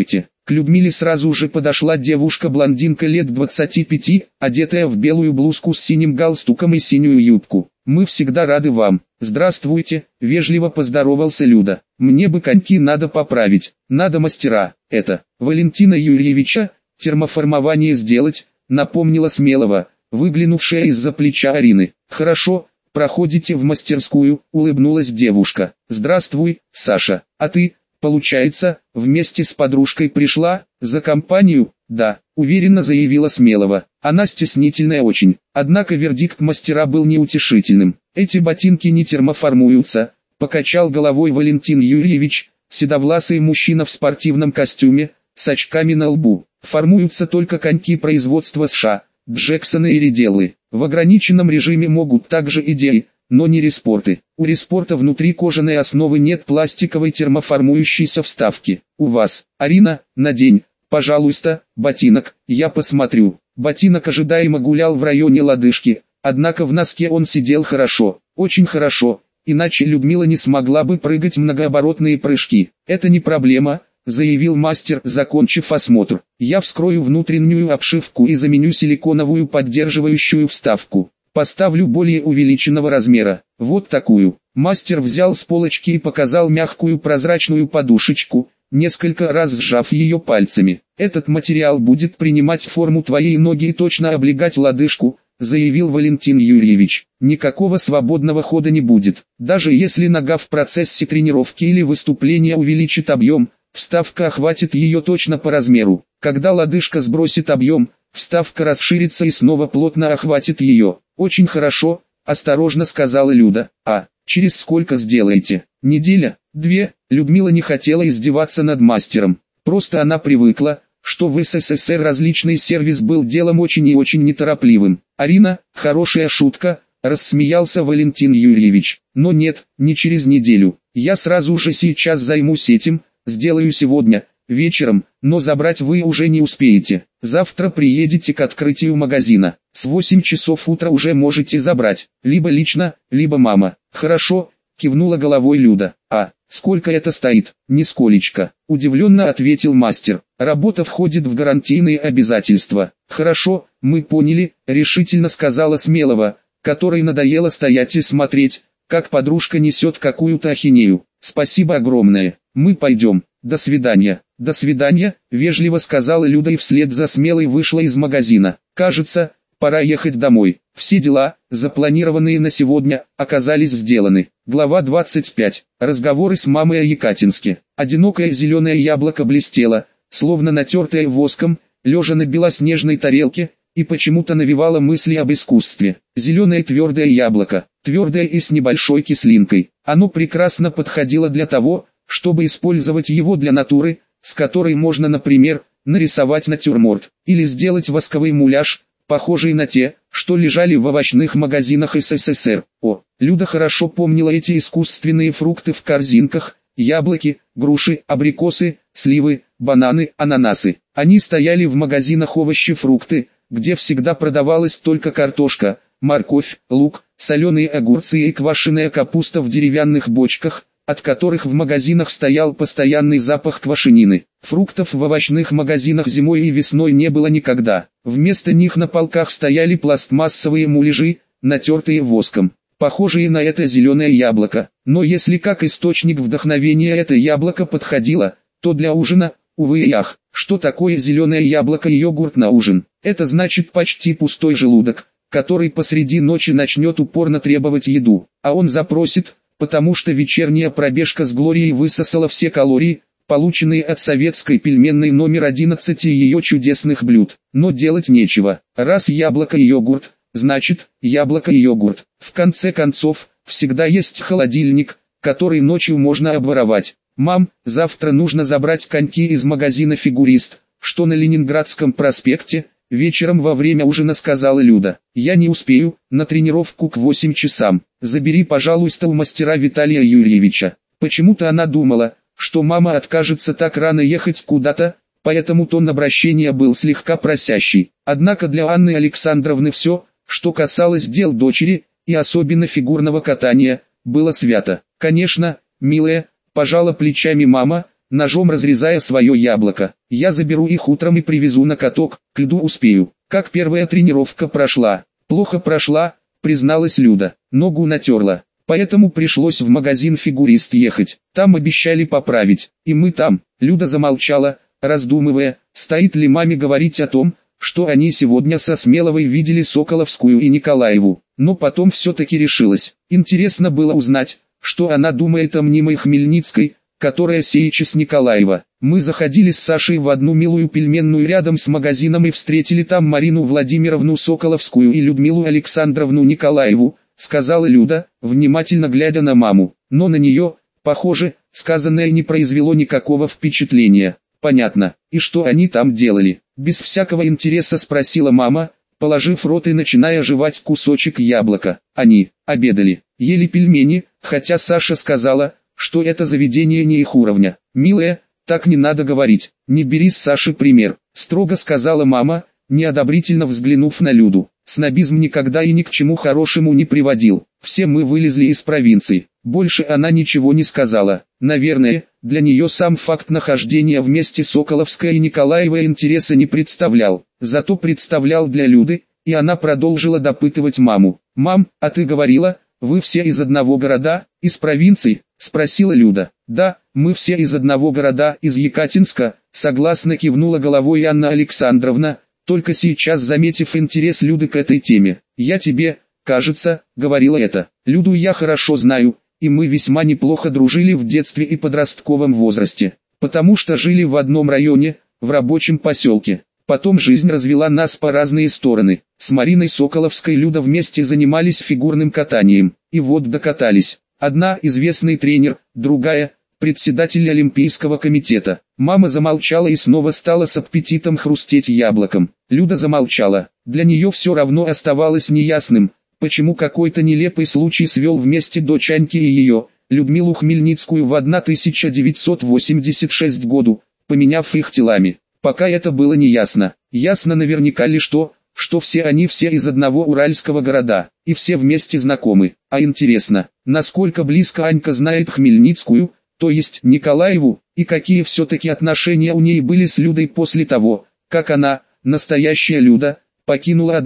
К Людмиле сразу же подошла девушка-блондинка лет 25, одетая в белую блузку с синим галстуком и синюю юбку. «Мы всегда рады вам». «Здравствуйте», — вежливо поздоровался Люда. «Мне бы коньки надо поправить. Надо мастера, Валентина Юрьевича, термоформование сделать», — напомнила Смелова, выглянувшая из-за плеча Арины. «Хорошо, проходите в мастерскую», — улыбнулась девушка. «Здравствуй, Саша. А ты, получается, вместе с подружкой пришла, за компанию?» «Да», — уверенно заявила Смелова. Она стеснительная очень. Однако вердикт мастера был неутешительным. «Эти ботинки не термоформуются», — покачал головой Валентин Юрьевич, седовласый мужчина в спортивном костюме, с очками на лбу. «Формуются только коньки производства США, Джексона и Риделлы. В ограниченном режиме могут также идеи, но не респорты. У респорта внутри кожаной основы нет пластиковой термоформующейся вставки. У вас, Арина, надень, пожалуйста, ботинок, я посмотрю». Ботинок ожидаемо гулял в районе лодыжки, однако в носке он сидел хорошо, очень хорошо, иначе Людмила не смогла бы прыгать многооборотные прыжки. «Это не проблема», — заявил мастер, закончив осмотр. «Я вскрою внутреннюю обшивку и заменю силиконовую поддерживающую вставку. Поставлю более увеличенного размера, вот такую». Мастер взял с полочки и показал мягкую прозрачную подушечку, несколько раз сжав ее пальцами. «Этот материал будет принимать форму твоей ноги и точно облегать лодыжку», — заявил Валентин Юрьевич. «Никакого свободного хода не будет. Даже если нога в процессе тренировки или выступления увеличит объем, вставка охватит ее точно по размеру. Когда лодыжка сбросит объем, вставка расширится и снова плотно охватит ее». «Очень хорошо», — осторожно сказала Люда. «А через сколько сделаете? Неделя? 2? Людмила не хотела издеваться над мастером. Просто она привыкла, что в СССР различный сервис был делом очень и очень неторопливым. «Арина, хорошая шутка», — рассмеялся Валентин Юрьевич. «Но нет, не через неделю. Я сразу же сейчас займусь этим, сделаю сегодня, вечером, но забрать вы уже не успеете. Завтра приедете к открытию магазина. С 8 часов утра уже можете забрать, либо лично, либо мама». «Хорошо», — кивнула головой Люда. «А сколько это стоит?» «Нисколечко», — удивленно ответил мастер. «Работа входит в гарантийные обязательства». «Хорошо, мы поняли», — решительно сказала Смелова, которой надоело стоять и смотреть, как подружка несет какую-то ахинею. «Спасибо огромное, мы пойдем. До свидания». «До свидания», — вежливо сказала Люда и вслед за Смелой вышла из магазина. «Кажется, пора ехать домой». Все дела, запланированные на сегодня, оказались сделаны. Глава 25. Разговоры с мамой о Екатинске. Одинокое зеленое яблоко блестело, словно натертое воском, лежа на белоснежной тарелке, и почему-то навевало мысли об искусстве. Зеленое твердое яблоко, твердое и с небольшой кислинкой. Оно прекрасно подходило для того, чтобы использовать его для натуры, с которой можно, например, нарисовать натюрморт, или сделать восковый муляж, похожий на те, что лежали в овощных магазинах СССР. Люда хорошо помнила эти искусственные фрукты в корзинках: яблоки, груши, абрикосы, сливы, бананы, ананасы. Они стояли в магазинах овощи-фрукты, где всегда продавалась только картошка, морковь, лук, соленые огурцы и квашеная капуста в деревянных бочках, от которых в магазинах стоял постоянный запах квашенины. Фруктов в овощных магазинах зимой и весной не было никогда. Вместо них на полках стояли пластмассовые муляжи, натертые воском, похожие на это зеленое яблоко. Но если как источник вдохновения это яблоко подходило, то для ужина, увы и ах. Что такое зеленое яблоко и йогурт на ужин? Это значит почти пустой желудок, который посреди ночи начнет упорно требовать еду, а он запросит, потому что вечерняя пробежка с Глорией высосала все калории, полученные от советской пельменной номер 11 и ее чудесных блюд. Но делать нечего. Раз яблоко и йогурт, значит, яблоко и йогурт. В конце концов, всегда есть холодильник, который ночью можно обворовать. «Мам, завтра нужно забрать коньки из магазина «Фигурист», что на Ленинградском проспекте», — вечером во время ужина сказала Люда. «Я не успею, на тренировку к 8 часам. Забери, пожалуйста, у мастера Виталия Юрьевича». Почему-то она думала, что мама откажется так рано ехать куда-то, поэтому тон обращения был слегка просящий. Однако для Анны Александровны все, что касалось дел дочери, и особенно фигурного катания, было свято. «Конечно, милая», — пожала плечами мама, ножом разрезая свое яблоко. Я заберу их утром и привезу на каток, к льду успею. Как первая тренировка прошла? Плохо прошла, призналась Люда. Ногу натерла. Поэтому пришлось в магазин «Фигурист» ехать. Там обещали поправить. И мы там. Люда замолчала, раздумывая, стоит ли маме говорить о том, что они сегодня со Смеловой видели Соколовскую и Николаеву. Но потом все-таки решилась. Интересно было узнать, что она думает о мнимой Хмельницкой, которая сейчас Николаева. Мы заходили с Сашей в одну милую пельменную рядом с магазином и встретили там Марину Владимировну Соколовскую и Людмилу Александровну Николаеву, сказала Люда, внимательно глядя на маму. Но на нее, похоже, сказанное не произвело никакого впечатления. Понятно. И что они там делали? Без всякого интереса спросила мама, положив рот и начиная жевать кусочек яблока. Они обедали, ели пельмени, хотя Саша сказала, что это заведение не их уровня. Милая, так не надо говорить, не бери с Саши пример, строго сказала мама, неодобрительно взглянув на Люду. Снобизм никогда и ни к чему хорошему не приводил. Все мы вылезли из провинции. Больше она ничего не сказала. Наверное, для нее сам факт нахождения вместе Соколовская и Николаева интереса не представлял. Зато представлял для Люды, и она продолжила допытывать маму. «Мам, а ты говорила, вы все из одного города, из провинции?» – спросила Люда. «Да, мы все из одного города, из Екатинска», – согласно кивнула головой Анна Александровна, только сейчас заметив интерес Люды к этой теме. «Я тебе, кажется, говорила это. Люду я хорошо знаю, и мы весьма неплохо дружили в детстве и подростковом возрасте, потому что жили в одном районе, в рабочем поселке. Потом жизнь развела нас по разные стороны. С Мариной Соколовской Люда вместе занимались фигурным катанием, и вот докатались. Одна известный тренер, другая председатель Олимпийского комитета». Мама замолчала и снова стала с аппетитом хрустеть яблоком. Люда замолчала. Для нее все равно оставалось неясным, почему какой-то нелепый случай свел вместе дочь Аньки и ее, Людмилу Хмельницкую в 1986 году, поменяв их телами. Пока это было неясно. Ясно наверняка лишь то, что все они из одного уральского города, и все вместе знакомы. А интересно, насколько близко Анька знает Хмельницкую, то есть Николаеву, и какие все-таки отношения у ней были с Людой после того, как она, настоящая Люда, покинула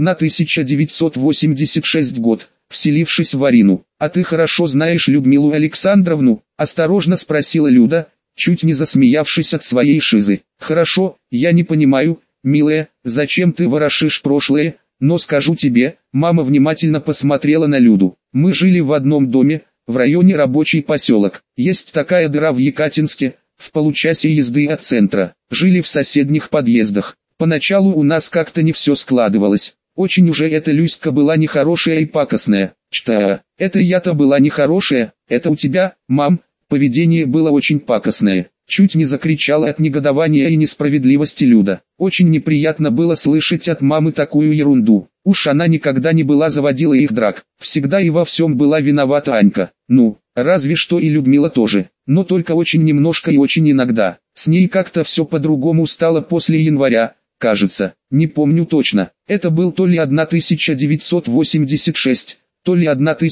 1986 год, вселившись в Арину. «А ты хорошо знаешь Людмилу Александровну?» – осторожно спросила Люда, чуть не засмеявшись от своей шизы. «Хорошо, я не понимаю, милая, зачем ты ворошишь прошлое, но скажу тебе», мама внимательно посмотрела на Люду. «Мы жили в одном доме, в районе Рабочий поселок. Есть такая дыра в Екатинске, в получасе езды от центра. Жили в соседних подъездах. Поначалу у нас как-то не все складывалось. Очень уже эта Люська была нехорошая и пакостная. Что? Это я-то была нехорошая, это у тебя, мам, поведение было очень пакостное». Чуть не закричала от негодования и несправедливости Люда. Очень неприятно было слышать от мамы такую ерунду. Уж она никогда не была заводила их драк. Всегда и во всем была виновата Анька. Ну, разве что и Людмила тоже. Но только очень немножко и очень иногда. С ней как-то все по-другому стало после января, кажется. Не помню точно. Это был то ли 1986, то ли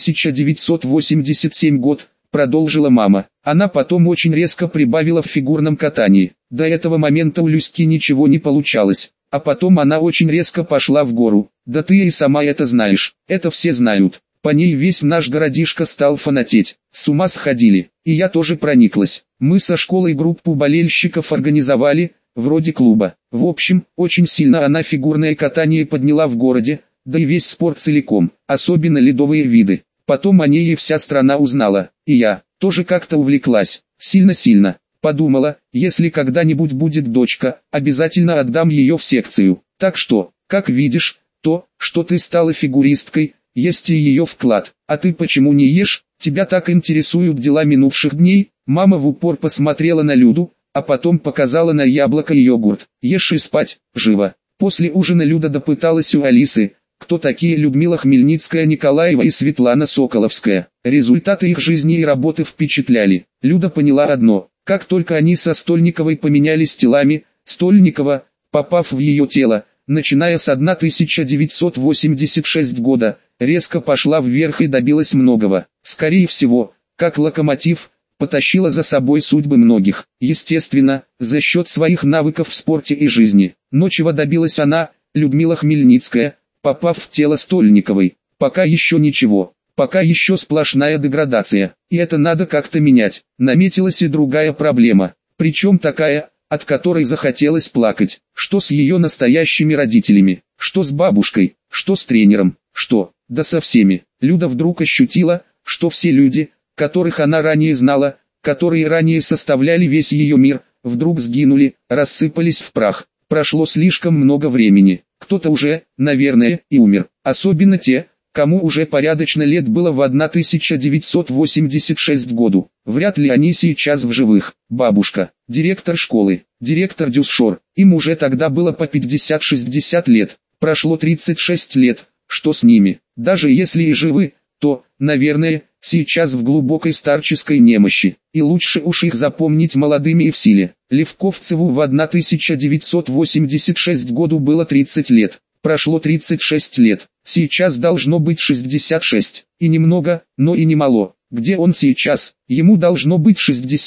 1987 год. Продолжила мама. Она потом очень резко прибавила в фигурном катании. До этого момента у Люськи ничего не получалось. А потом она очень резко пошла в гору. Да ты и сама это знаешь. Это все знают. По ней весь наш городишко стал фанатеть. С ума сходили. И я тоже прониклась. Мы со школой группу болельщиков организовали, вроде клуба. В общем, очень сильно она фигурное катание подняла в городе, да и весь спорт целиком, особенно ледовые виды. Потом о ней и вся страна узнала, и я тоже как-то увлеклась, сильно-сильно. Подумала, если когда-нибудь будет дочка, обязательно отдам ее в секцию. Так что, как видишь, то, что ты стала фигуристкой, есть и ее вклад. А ты почему не ешь? Тебя так интересуют дела минувших дней? Мама в упор посмотрела на Люду, а потом показала на яблоко и йогурт. Ешь и спать, живо. После ужина Люда допыталась у Алисы, кто такие Людмила Хмельницкая, Николаева и Светлана Соколовская. Результаты их жизни и работы впечатляли. Люда поняла одно: как только они со Стольниковой поменялись телами, Стольникова, попав в ее тело, начиная с 1986 года, резко пошла вверх и добилась многого. Скорее всего, как локомотив, потащила за собой судьбы многих, естественно, за счет своих навыков в спорте и жизни. Но чего добилась она, Людмила Хмельницкая, попав в тело Стольниковой? Пока еще ничего, пока еще сплошная деградация, и это надо как-то менять. Наметилась и другая проблема, причем такая, от которой захотелось плакать. Что с ее настоящими родителями, что с бабушкой, что с тренером, что, да со всеми. Люда вдруг ощутила, что все люди, которых она ранее знала, которые ранее составляли весь ее мир, вдруг сгинули, рассыпались в прах. Прошло слишком много времени, кто-то уже, наверное, и умер, особенно те, кому уже порядочно лет было в 1986 году. Вряд ли они сейчас в живых. Бабушка, директор школы, директор Дюсшор, им уже тогда было по 50-60 лет. Прошло 36 лет, что с ними? Даже если и живы, то, наверное, сейчас в глубокой старческой немощи, и лучше уж их запомнить молодыми и в силе. Левковцеву в 1986 году было 30 лет, прошло 36 лет, сейчас должно быть 66, и немного, но и немало. Где он сейчас? Ему должно быть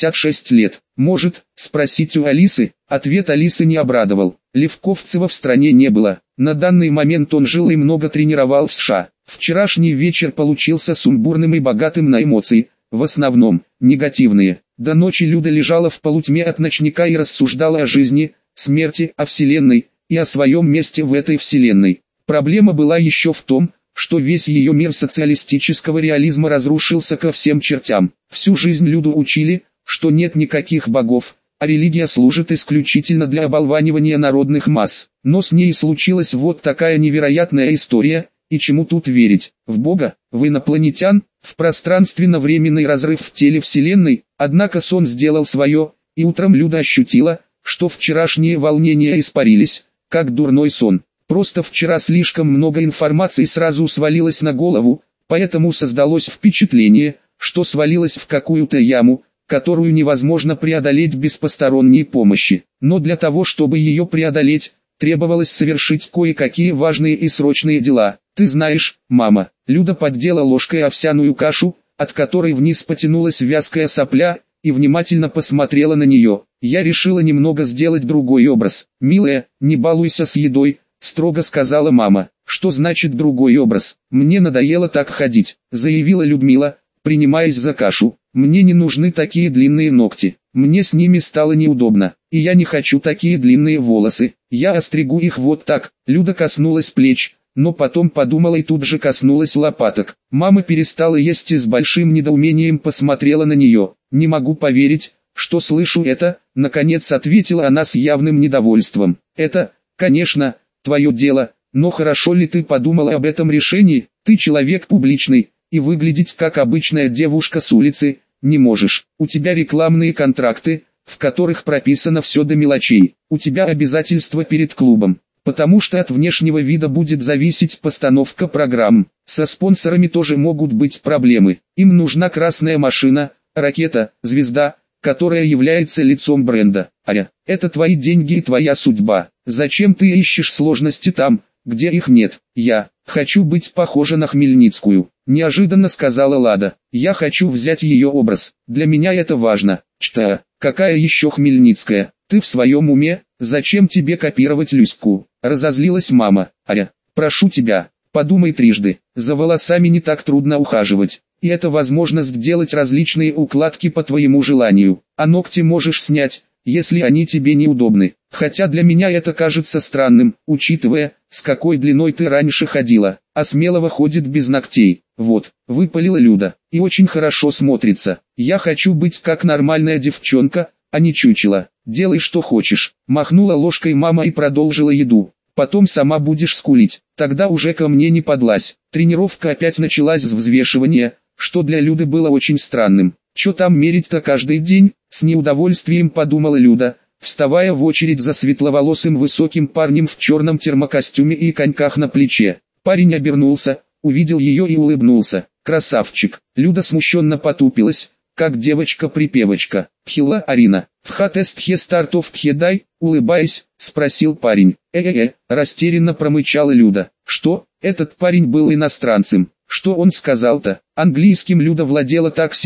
66 лет. Может, спросить у Алисы? Ответ Алисы не обрадовал. Левковцева в стране не было. На данный момент он жил и много тренировал в США. Вчерашний вечер получился сумбурным и богатым на эмоции, в основном, негативные. До ночи Люда лежала в полутьме от ночника и рассуждала о жизни, смерти, о Вселенной, и о своем месте в этой Вселенной. Проблема была еще в том, что весь ее мир социалистического реализма разрушился ко всем чертям. Всю жизнь Люду учили, что нет никаких богов, а религия служит исключительно для оболванивания народных масс. Но с ней случилась вот такая невероятная история, и чему тут верить? В Бога? В инопланетян? В пространственно-временный разрыв в теле Вселенной? Однако сон сделал свое, и утром Люда ощутила, что вчерашние волнения испарились, как дурной сон. Просто вчера слишком много информации сразу свалилось на голову, поэтому создалось впечатление, что свалилось в какую-то яму, которую невозможно преодолеть без посторонней помощи. Но для того, чтобы ее преодолеть, требовалось совершить кое-какие важные и срочные дела. Ты знаешь, мама, Люда поддела ложкой овсяную кашу, от которой вниз потянулась вязкая сопля, и внимательно посмотрела на нее. Я решила немного сделать другой образ. Милая, не балуйся с едой, строго сказала мама. Что значит другой образ? Мне надоело так ходить, заявила Людмила, принимаясь за кашу. Мне не нужны такие длинные ногти, мне с ними стало неудобно, и я не хочу такие длинные волосы, я остригу их вот так. Люда коснулась плеч, но потом подумала и тут же коснулась лопаток. Мама перестала есть и с большим недоумением посмотрела на нее. Не могу поверить, что слышу это, наконец ответила она с явным недовольством. Это, конечно, твое дело, но хорошо ли ты подумала об этом решении? Ты человек публичный, и выглядеть как обычная девушка с улицы не можешь. У тебя рекламные контракты, в которых прописано все до мелочей. У тебя обязательства перед клубом, потому что от внешнего вида будет зависеть постановка программ. Со спонсорами тоже могут быть проблемы. Им нужна красная машина, ракета, звезда, которая является лицом бренда. Аря, это твои деньги и твоя судьба. Зачем ты ищешь сложности там, где их нет? Я хочу быть похожа на Хмельницкую, неожиданно сказала Лада. Я хочу взять ее образ, для меня это важно. Чта, какая еще Хмельницкая? Ты в своем уме? Зачем тебе копировать Люську? Разозлилась мама. Аря, прошу тебя, подумай трижды, за волосами не так трудно ухаживать. И это возможность делать различные укладки по твоему желанию. А ногти можешь снять, если они тебе неудобны. Хотя для меня это кажется странным, учитывая, с какой длиной ты раньше ходила, а смелого ходит без ногтей. Вот, выпалила Люда, и очень хорошо смотрится. Я хочу быть как нормальная девчонка, а не чучело. Делай что хочешь. Махнула ложкой мама и продолжила еду. Потом сама будешь скулить, тогда уже ко мне не подлазь. Тренировка опять началась с взвешивания, что для Люды было очень странным. Чё там мерить-то каждый день? С неудовольствием подумала Люда, вставая в очередь за светловолосым высоким парнем в черном термокостюме и коньках на плече. Парень обернулся, увидел ее и улыбнулся. Красавчик. Люда смущенно потупилась, как девочка-припевочка. Пхила Арина. «Вхатестхе стартов пхедай», улыбаясь, спросил парень. Растерянно промычала Люда. Что? Этот парень был иностранцем. Что он сказал-то? Английским Люда владела так себе,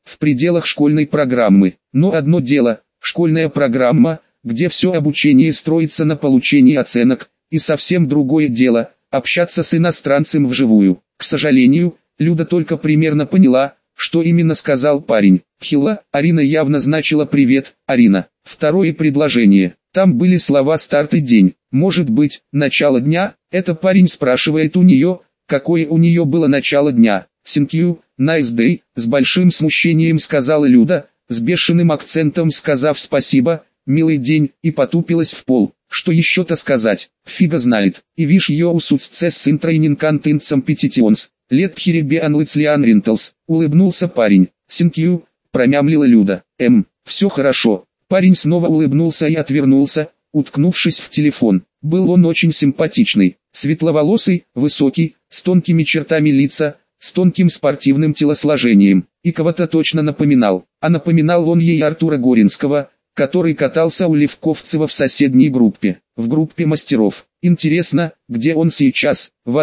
в пределах школьной программы. Но одно дело, школьная программа, где все обучение строится на получении оценок, и совсем другое дело, общаться с иностранцем вживую. К сожалению, Люда только примерно поняла, что именно сказал парень. Хилла, Арина явно значила «Привет, Арина». Второе предложение. Там были слова «старт» и «день». Может быть, начало дня? Это парень спрашивает у нее, какое у нее было начало дня. «Thank you, nice day», с большим смущением сказала Люда, с бешеным акцентом сказав «спасибо, милый день», и потупилась в пол. Что еще-то сказать? Фига знает. И виш ее усуццес in training content competitions. Let here be unlitslian rentals. Улыбнулся парень. «Thank you», промямлила Люда. Все хорошо». Парень снова улыбнулся и отвернулся, уткнувшись в телефон. Был он очень симпатичный, светловолосый, высокий, с тонкими чертами лица, с тонким спортивным телосложением, и кого-то точно напоминал. А напоминал он ей Артура Горинского, который катался у Левковцева в соседней группе, в группе мастеров. Интересно, где он сейчас? В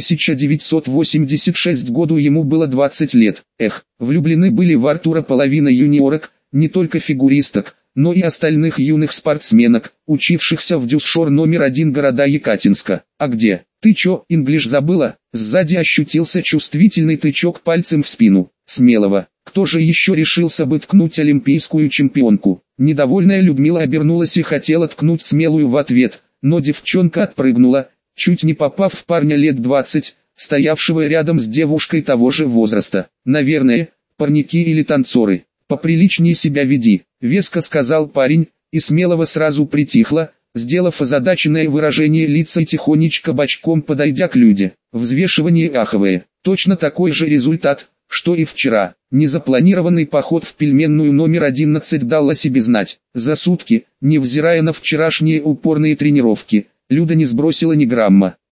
1986 году ему было 20 лет. Влюблены были в Артура половина юниорок, не только фигуристок, но и остальных юных спортсменок, учившихся в Дюсшор номер 1 города Екатинска. А где? Ты чё, инглиш забыла? Сзади ощутился чувствительный тычок пальцем в спину. Смелого. Кто же еще решился бы ткнуть олимпийскую чемпионку? Недовольная Людмила обернулась и хотела ткнуть Смелую в ответ, но девчонка отпрыгнула, чуть не попав в парня лет 20, стоявшего рядом с девушкой того же возраста. Наверное, парники или танцоры. «Поприличнее себя веди», — веско сказал парень, и Смелого сразу притихла, сделав озадаченное выражение лица и тихонечко бочком подойдя к Люде. Взвешивание аховое. Точно такой же результат, что и вчера. Незапланированный поход в пельменную номер 11 дал о себе знать. За сутки, невзирая на вчерашние упорные тренировки, Люда не сбросила ни грамма.